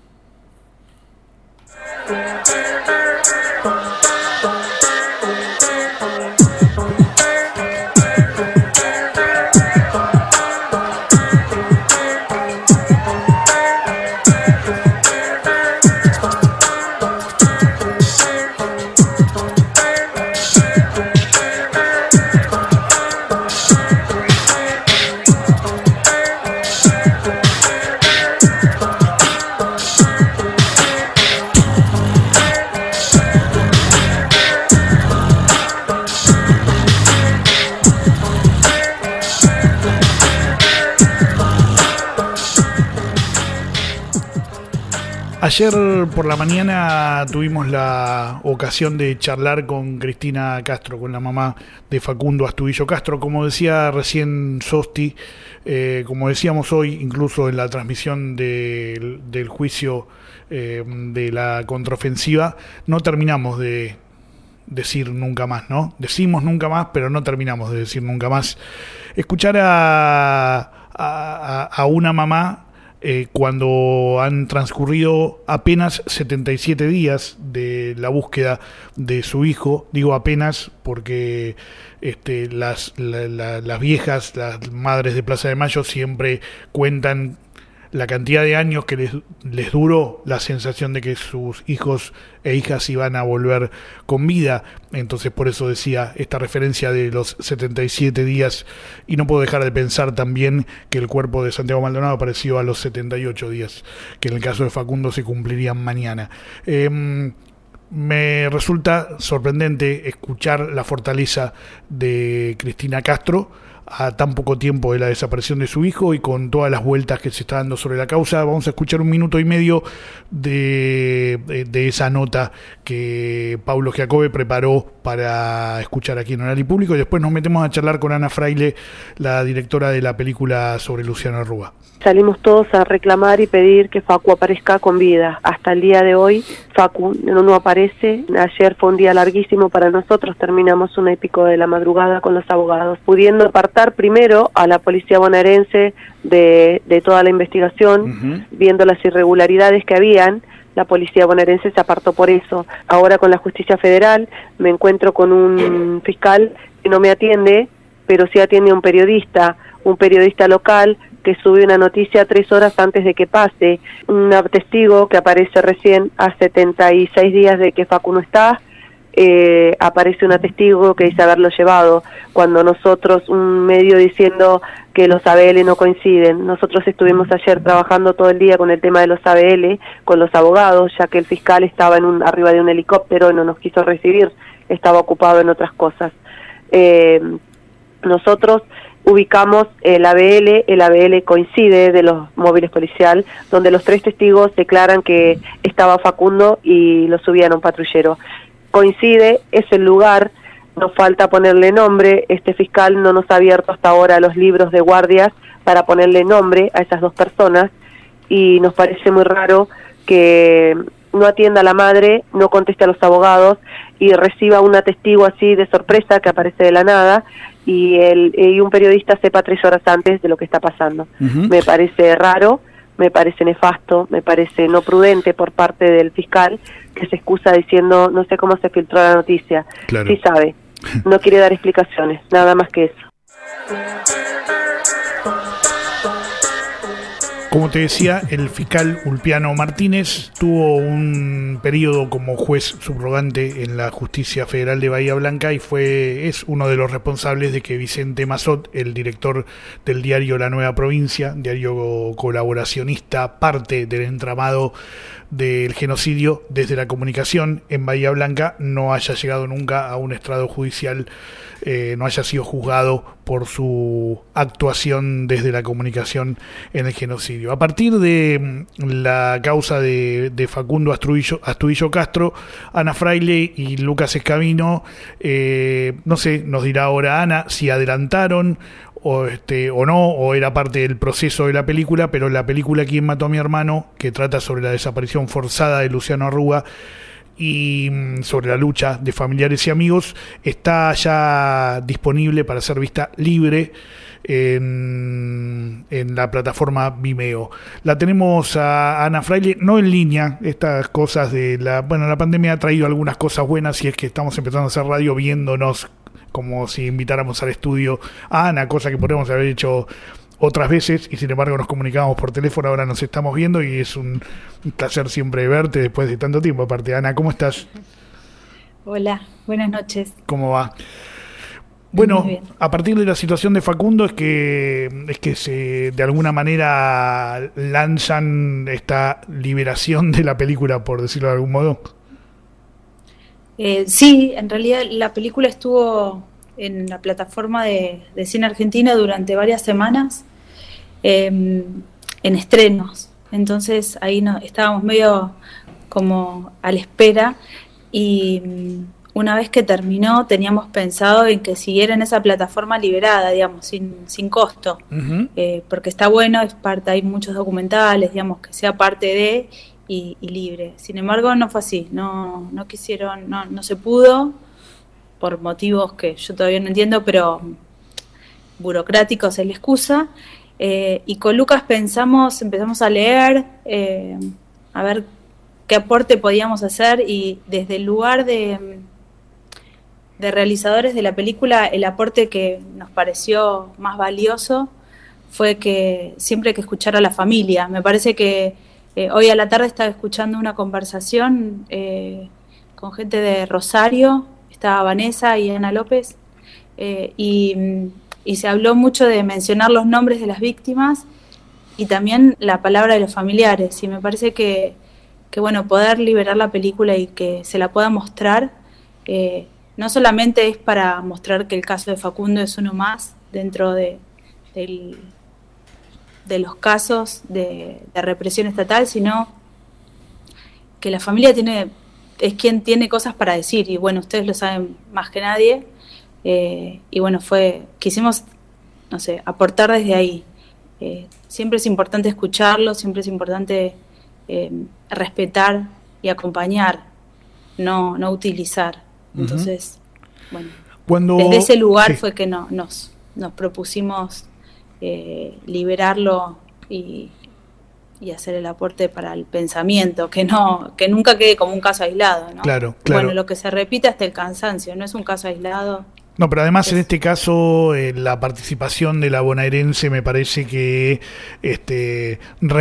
Ayer por la mañana tuvimos la ocasión de charlar con Cristina Castro, con la mamá de Facundo Astudillo Castro. Como decía recién Sosti, eh, como decíamos hoy, incluso en la transmisión de, del juicio eh, de la contraofensiva, no terminamos de decir nunca más, ¿no? Decimos nunca más, pero no terminamos de decir nunca más. Escuchar a, a, a una mamá Eh, cuando han transcurrido apenas setenta y siete días de la búsqueda de su hijo, digo apenas porque este, las, la, la, las viejas, las madres de Plaza de Mayo siempre cuentan la cantidad de años que les, les duró la sensación de que sus hijos e hijas iban a volver con vida. Entonces por eso decía esta referencia de los setenta y siete días, y no puedo dejar de pensar también que el cuerpo de Santiago Maldonado apareció a los setenta y ocho días, que en el caso de Facundo se cumplirían mañana. Eh, me resulta sorprendente escuchar la fortaleza de Cristina Castro a tan poco tiempo de la desaparición de su hijo y con todas las vueltas que se está dando sobre la causa. Vamos a escuchar un minuto y medio de, de, de esa nota que Paulo Giacobbe preparó para escuchar aquí en Oral y Público, y después nos metemos a charlar con Ana Fraile, la directora de la película sobre Luciano Rúa. Salimos todos a reclamar y pedir que Facu aparezca con vida. Hasta el día de hoy Facu no, no aparece. Ayer fue un día larguísimo para nosotros, terminamos una y pico de la madrugada con los abogados, pudiendo apartar primero a la policía bonaerense de, de toda la investigación, uh-huh. viendo las irregularidades que habían. La policía bonaerense se apartó por eso. Ahora con la justicia federal me encuentro con un fiscal que no me atiende, pero sí atiende a un periodista, un periodista local que sube una noticia tres horas antes de que pase, un testigo que aparece recién a setenta y seis días de que Facu no está, eh, aparece un testigo que dice haberlo llevado, cuando nosotros, un medio diciendo que los A B L no coinciden. Nosotros estuvimos ayer trabajando todo el día con el tema de los A B L, con los abogados, ya que el fiscal estaba en un, arriba de un helicóptero y no nos quiso recibir, estaba ocupado en otras cosas. Eh, nosotros ubicamos el A B L, el A B L coincide de los móviles policial, donde los tres testigos declaran que estaba Facundo y lo subían a un patrullero. Coincide, es el lugar, nos falta ponerle nombre. Este fiscal no nos ha abierto hasta ahora los libros de guardias para ponerle nombre a esas dos personas, y nos parece muy raro que no atienda a la madre, no conteste a los abogados y reciba un testigo así de sorpresa que aparece de la nada, y, el, y un periodista sepa tres horas antes de lo que está pasando. Uh-huh. Me parece raro, me parece nefasto, me parece no prudente por parte del fiscal, que se excusa diciendo, no sé cómo se filtró la noticia. Claro. Sí sabe, no quiere dar explicaciones, nada más que eso. Como te decía, el fiscal Ulpiano Martínez tuvo un periodo como juez subrogante en la Justicia Federal de Bahía Blanca y fue es uno de los responsables de que Vicente Mazot, el director del diario La Nueva Provincia, diario colaboracionista, parte del entramado del genocidio desde la comunicación en Bahía Blanca, no haya llegado nunca a un estrado judicial, eh, no haya sido juzgado por su actuación desde la comunicación en el genocidio. A partir de la causa de, de Facundo Astudillo, Astudillo Castro, Ana Fraile y Lucas Escabino, eh, no sé, nos dirá ahora Ana si adelantaron o este o no, o era parte del proceso de la película, pero la película ¿Quién mató a mi hermano?, que trata sobre la desaparición forzada de Luciano Arruga y sobre la lucha de familiares y amigos, está ya disponible para ser vista libre en, en la plataforma Vimeo. La tenemos a Ana Fraile, no en línea, estas cosas de la, bueno, la pandemia ha traído algunas cosas buenas y es que estamos empezando a hacer radio viéndonos como si invitáramos al estudio a Ana, cosa que podríamos haber hecho otras veces y sin embargo nos comunicábamos por teléfono, ahora nos estamos viendo y es un placer siempre verte después de tanto tiempo. Aparte, Ana, ¿cómo estás? Hola, buenas noches. ¿Cómo va? Bueno, a partir de la situación de Facundo es que es que se de alguna manera lanzan esta liberación de la película, por decirlo de algún modo. Eh, sí, en realidad la película estuvo en la plataforma de, de Cine Argentina durante varias semanas eh, en estrenos. Entonces ahí no, estábamos medio como a la espera y una vez que terminó teníamos pensado en que siguiera en esa plataforma liberada, digamos, sin, sin costo, uh-huh. eh, porque está bueno, es parte, hay muchos documentales, digamos, que sea parte de y, y libre. Sin embargo, no fue así, no, no quisieron, no, no se pudo, por motivos que yo todavía no entiendo, pero burocráticos es la excusa. Eh, y con Lucas pensamos, empezamos a leer, eh, a ver qué aporte podíamos hacer, y desde el lugar de, de realizadores de la película, el aporte que nos pareció más valioso fue que siempre hay que escuchar a la familia. Me parece que eh, hoy a la tarde estaba escuchando una conversación eh, con gente de Rosario, estaba Vanessa y Ana López, eh, y, y se habló mucho de mencionar los nombres de las víctimas y también la palabra de los familiares, y me parece que, que bueno, poder liberar la película y que se la pueda mostrar, eh, no solamente es para mostrar que el caso de Facundo es uno más dentro de, del, de los casos de, de represión estatal, sino que la familia tiene es quien tiene cosas para decir, y bueno, ustedes lo saben más que nadie, eh, y bueno, fue, quisimos, no sé, aportar desde ahí. Eh, siempre es importante escucharlo, siempre es importante eh, respetar y acompañar, no, no utilizar. Entonces, uh-huh. bueno, Cuando, desde ese lugar sí. fue que no, nos, nos propusimos eh, liberarlo y y hacer el aporte para el pensamiento, que no que nunca quede como un caso aislado, ¿no? Claro, claro. Bueno, lo que se repite hasta el cansancio, no es un caso aislado. No, pero además es... en este caso eh, la participación de la bonaerense me parece que este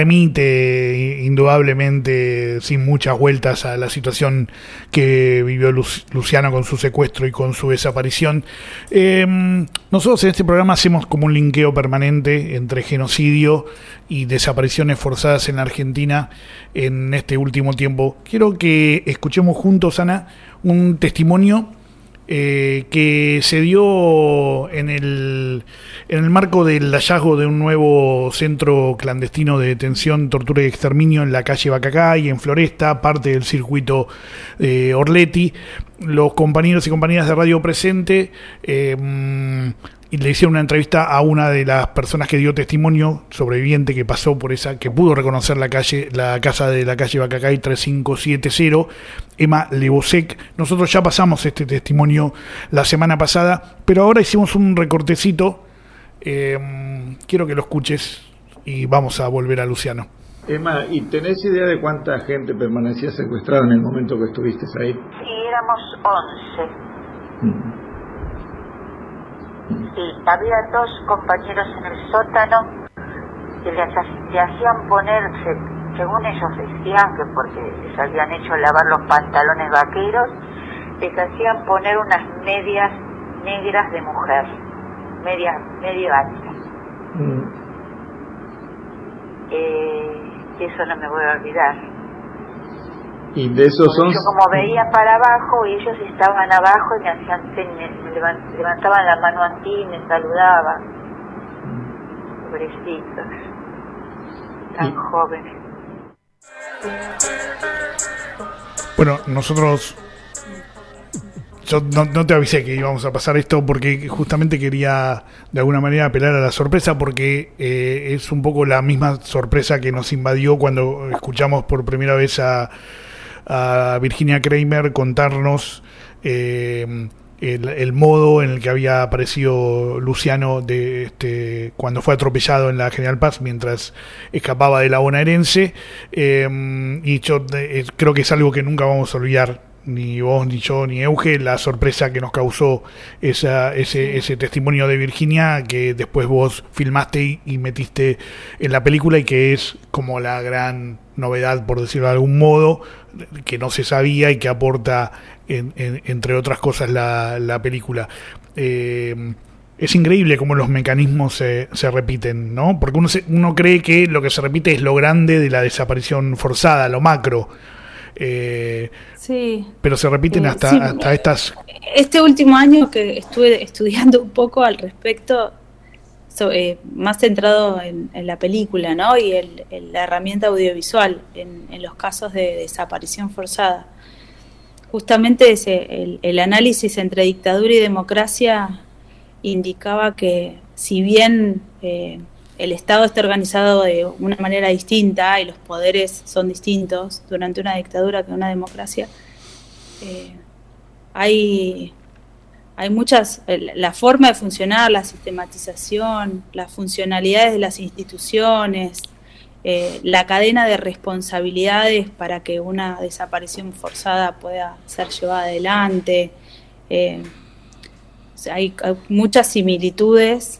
remite indudablemente sin muchas vueltas a la situación que vivió Lu- Luciano con su secuestro y con su desaparición. Eh, nosotros en este programa hacemos como un linkeo permanente entre genocidio y desapariciones forzadas en la Argentina en este último tiempo. Quiero que escuchemos juntos, Ana, un testimonio Eh, que se dio en el en el marco del hallazgo de un nuevo centro clandestino de detención, tortura y exterminio en la calle Bacacay, en Floresta, parte del circuito de Orletti. Los compañeros y compañeras de Radio Presente eh, y le hicieron una entrevista a una de las personas que dio testimonio, sobreviviente que pasó por esa, que pudo reconocer la calle, la casa de la calle Bacacay tres cinco siete cero, Emma Lebosec. Nosotros ya pasamos este testimonio la semana pasada, pero ahora hicimos un recortecito. Eh, quiero que lo escuches y vamos a volver a Luciano. Emma, ¿y tenés idea de cuánta gente permanecía secuestrada en el momento que estuviste ahí? Sí, éramos once. Mm. Sí, había dos compañeros en el sótano que les, le hacían ponerse, según ellos decían, que porque les habían hecho lavar los pantalones vaqueros, les hacían poner unas medias negras de mujer, medias, medio anchas. Mm. Eh, eso no me voy a olvidar. Y de esos son... Yo como veía para abajo y ellos estaban abajo y me hacían, me levantaban la mano a ti y me saludaban. Pobrecitos, tan ¿Y? jóvenes. Bueno, nosotros... Yo no, no te avisé que íbamos a pasar esto porque justamente quería de alguna manera apelar a la sorpresa, porque eh, es un poco la misma sorpresa que nos invadió cuando escuchamos por primera vez a, a Virginia Kramer contarnos eh, el, el modo en el que había aparecido Luciano de este cuando fue atropellado en la General Paz mientras escapaba de la bonaerense, eh, y yo eh, creo que es algo que nunca vamos a olvidar, ni vos, ni yo, ni Euge, la sorpresa que nos causó esa, ese, ese testimonio de Virginia que después vos filmaste y, y metiste en la película, y que es como la gran novedad, por decirlo de algún modo, que no se sabía y que aporta, en, en, entre otras cosas, la, la película. Eh, es increíble cómo los mecanismos se, se repiten, ¿no? Porque uno, se, uno cree que lo que se repite es lo grande de la desaparición forzada, lo macro. Eh, sí. Pero se repiten eh, hasta, sí, hasta estas... Este último año que estuve estudiando un poco al respecto, so, eh, más centrado en, en la película, ¿no? Y el, el, la herramienta audiovisual en, en los casos de desaparición forzada. Justamente ese, el, el análisis entre dictadura y democracia indicaba que si bien... Eh, el Estado está organizado de una manera distinta y los poderes son distintos durante una dictadura que una democracia, eh, hay, hay muchas, la forma de funcionar, la sistematización, las funcionalidades de las instituciones, eh, la cadena de responsabilidades para que una desaparición forzada pueda ser llevada adelante. Eh, o sea, hay, hay muchas similitudes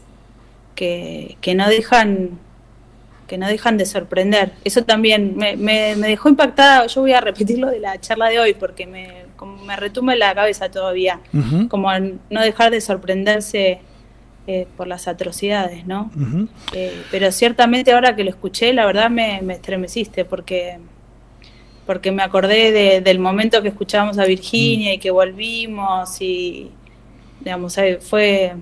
Que, que no dejan que no dejan de sorprender. Eso también me, me, me dejó impactada. Yo voy a repetir lo de la charla de hoy porque me, como me retumba en la cabeza todavía, uh-huh. como no dejar de sorprenderse eh, por las atrocidades, ¿no? Uh-huh. Eh, pero ciertamente ahora que lo escuché, la verdad me, me estremeciste porque porque me acordé de, del momento que escuchábamos a Virginia uh-huh. y que volvimos y digamos fue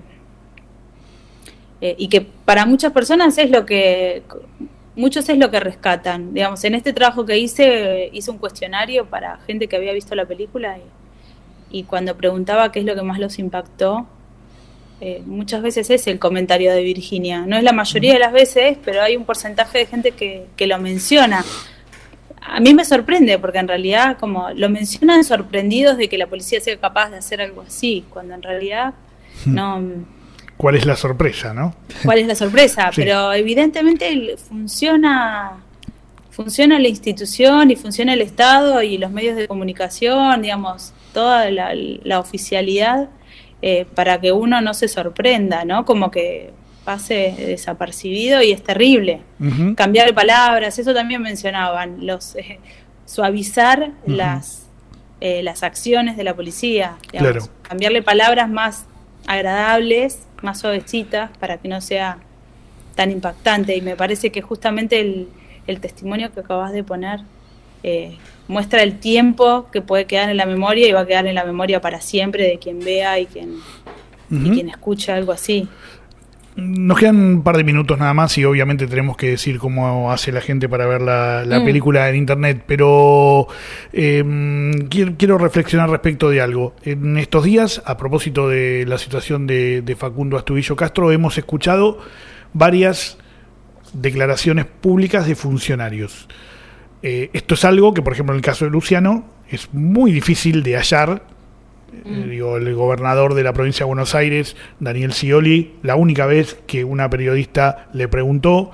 Eh, y que para muchas personas es lo que, muchos es lo que rescatan. Digamos, en este trabajo que hice, hice un cuestionario para gente que había visto la película y, y cuando preguntaba qué es lo que más los impactó, eh, muchas veces es el comentario de Virginia. No es la mayoría de las veces, pero hay un porcentaje de gente que, que lo menciona. A mí me sorprende porque en realidad como lo mencionan sorprendidos de que la policía sea capaz de hacer algo así, cuando en realidad no... ¿Cuál es la sorpresa, no? ¿Cuál es la sorpresa? Sí. Pero evidentemente funciona funciona la institución y funciona el Estado y los medios de comunicación, digamos, toda la, la oficialidad eh, para que uno no se sorprenda, ¿no? Como que pase desapercibido y es terrible. Uh-huh. Cambiar palabras, eso también mencionaban, los eh, suavizar uh-huh. las eh, las acciones de la policía, digamos, claro. Cambiarle palabras más agradables, más suavecitas para que no sea tan impactante, y me parece que justamente el, el testimonio que acabas de poner eh, muestra el tiempo que puede quedar en la memoria y va a quedar en la memoria para siempre de quien vea y quien, uh-huh. y quien escucha algo así. Nos quedan un par de minutos nada más y obviamente tenemos que decir cómo hace la gente para ver la, la mm. película en internet, pero eh, quiero, quiero reflexionar respecto de algo. En estos días, a propósito de la situación de, de Facundo Astudillo Castro, hemos escuchado varias declaraciones públicas de funcionarios. Eh, esto es algo que, por ejemplo, en el caso de Luciano, es muy difícil de hallar. Eh, digo, el gobernador de la provincia de Buenos Aires, Daniel Scioli, la única vez que una periodista le preguntó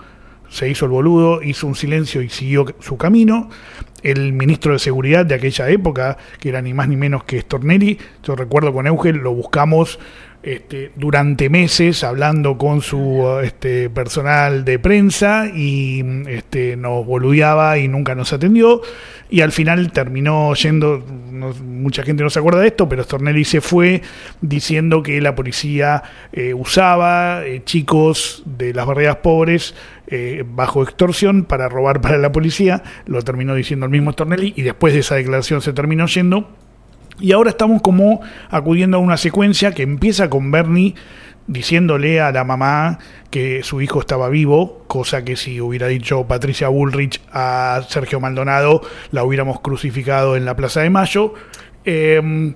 se hizo el boludo, hizo un silencio y siguió su camino. El ministro de Seguridad de aquella época, que era ni más ni menos que Stornelli, yo recuerdo con Euge, lo buscamos este, durante meses hablando con su este, personal de prensa y este, nos boludeaba y nunca nos atendió, y al final terminó yendo, no, mucha gente no se acuerda de esto, pero Stornelli se fue diciendo que la policía eh, usaba eh, chicos de las barriadas pobres eh, bajo extorsión para robar para la policía. Lo terminó diciendo el mismo Stornelli y después de esa declaración se terminó yendo. Y ahora estamos como acudiendo a una secuencia que empieza con Bernie diciéndole a la mamá que su hijo estaba vivo, cosa que si hubiera dicho Patricia Bullrich a Sergio Maldonado la hubiéramos crucificado en la Plaza de Mayo. Eh,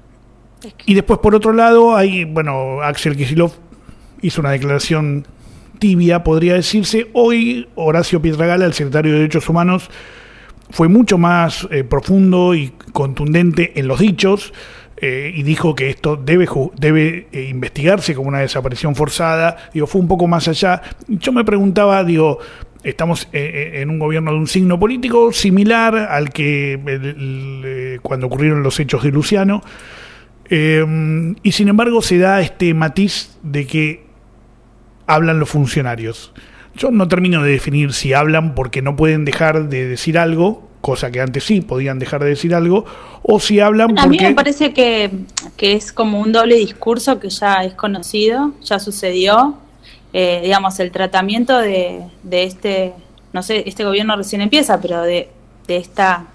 y después por otro lado hay, bueno, Axel Kicillof hizo una declaración tibia, podría decirse. Hoy Horacio Pietragala, el secretario de Derechos Humanos, fue mucho más eh, profundo y contundente en los dichos eh, y dijo que esto debe, debe eh, investigarse como una desaparición forzada. Digo, fue un poco más allá. Yo me preguntaba, digo, estamos eh, en un gobierno de un signo político similar al que el, el, eh, cuando ocurrieron los hechos de Luciano, eh, y sin embargo se da este matiz de que hablan los funcionarios. Yo no termino de definir si hablan porque no pueden dejar de decir algo, cosa que antes sí podían dejar de decir algo, o si hablan porque... A mí me parece que, que es como un doble discurso que ya es conocido, ya sucedió. Eh, digamos, el tratamiento de, de este, no sé, este gobierno recién empieza, pero de, de esta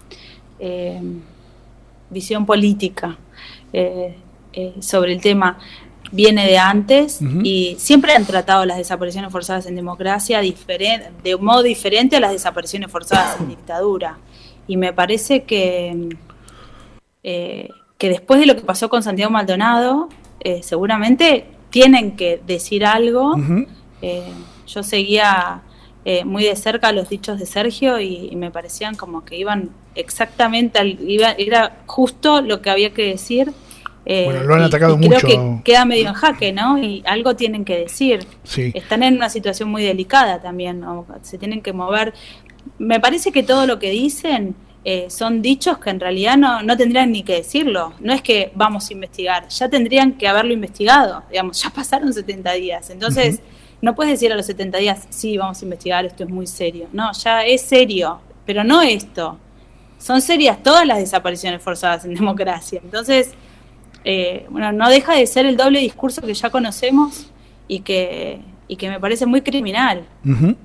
eh, visión política eh, eh, sobre el tema viene de antes. Uh-huh. Y siempre han tratado las desapariciones forzadas en democracia diferen- de un modo diferente a las desapariciones forzadas en dictadura. Y me parece que, eh, que después de lo que pasó con Santiago Maldonado, eh, seguramente tienen que decir algo. Uh-huh. Eh, yo seguía eh, muy de cerca los dichos de Sergio y, y me parecían como que iban exactamente, al, iba, era justo lo que había que decir. Eh, bueno, lo han y, atacado y mucho. Creo que queda medio en jaque, ¿no? Y algo tienen que decir. Sí. Están en una situación muy delicada también, ¿no? Se tienen que mover. Me parece que todo lo que dicen eh, son dichos que en realidad no, no tendrían ni que decirlo. No es que vamos a investigar, ya tendrían que haberlo investigado. Digamos, ya pasaron setenta días. Entonces, uh-huh. no puedes decir a los setenta días, sí, vamos a investigar, esto es muy serio. No, ya es serio, pero no esto. Son serias todas las desapariciones forzadas en democracia. Entonces... Eh, bueno, no deja de ser el doble discurso que ya conocemos y que, y que me parece muy criminal. Uh-huh.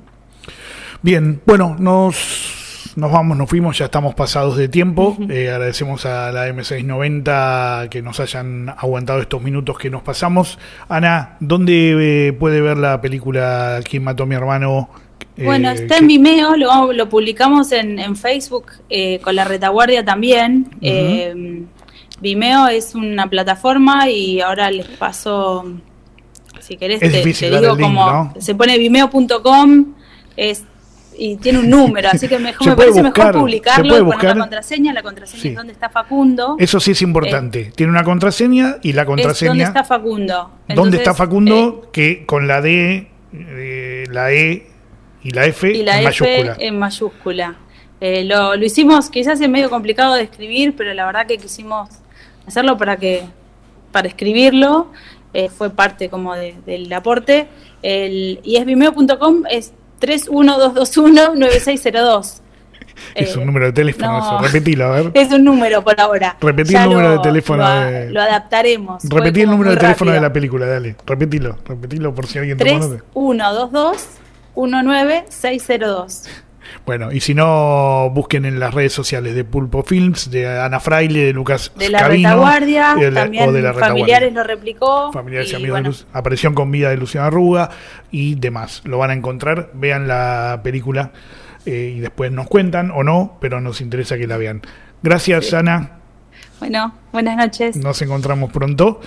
Bien, bueno, nos, nos vamos, nos fuimos, ya estamos pasados de tiempo. Uh-huh. Eh, agradecemos a la eme seiscientos noventa que nos hayan aguantado estos minutos que nos pasamos. Ana, ¿dónde eh, puede ver la película ¿Quién mató a mi hermano? Bueno, eh, está que... en Vimeo, lo, lo publicamos en, en Facebook eh, con La Retaguardia también. Uh-huh. Eh, Vimeo es una plataforma y ahora les paso, si querés, es te, difícil te digo el link, como ¿no? se pone vimeo punto com es, y tiene un número, así que mejor, me parece buscar, mejor publicarlo y poner la contraseña. La contraseña sí. es donde está Facundo. Eso sí es importante. Eh, tiene una contraseña y la contraseña. Es donde está Facundo. Entonces, ¿dónde está Facundo? Eh, que con la D, eh, la E y la F y la en F mayúscula. En mayúscula. Eh, lo, lo hicimos, quizás es medio complicado de escribir, pero la verdad que quisimos hacerlo para que para escribirlo, eh, fue parte como de, del aporte. El, y es vimeo punto com, es tres uno dos dos uno nueve seis cero dos. Es eh, un número de teléfono, no, eso. Repetilo, a ver. Es un número por ahora. Repetí ya el número lo, de teléfono. Lo, de... lo adaptaremos. Repetí el número de teléfono rápido. de la película, dale. Repetilo, repetilo por si alguien te conoce. tres uno dos dos uno nueve seis cero dos. Bueno, y si no, busquen en las redes sociales de Pulpo Films, de Ana Fraile, de Lucas de la Cavino, Retaguardia, de la, también o de la Familiares lo replicó. Familiares y, y amigos bueno. de Luz, Aparición con vida de Luciana Arruga y demás. Lo van a encontrar, vean la película eh, y después nos cuentan o no, pero nos interesa que la vean. Gracias, sí. Ana. Bueno, buenas noches. Nos encontramos pronto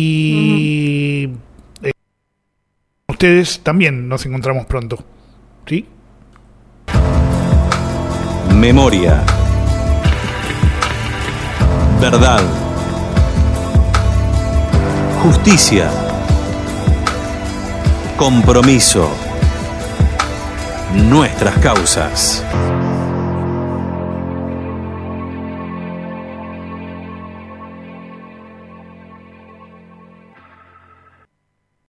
y uh-huh. eh, ustedes también nos encontramos pronto. ¿Sí? Memoria. Verdad. Justicia. Compromiso. nuestras causas.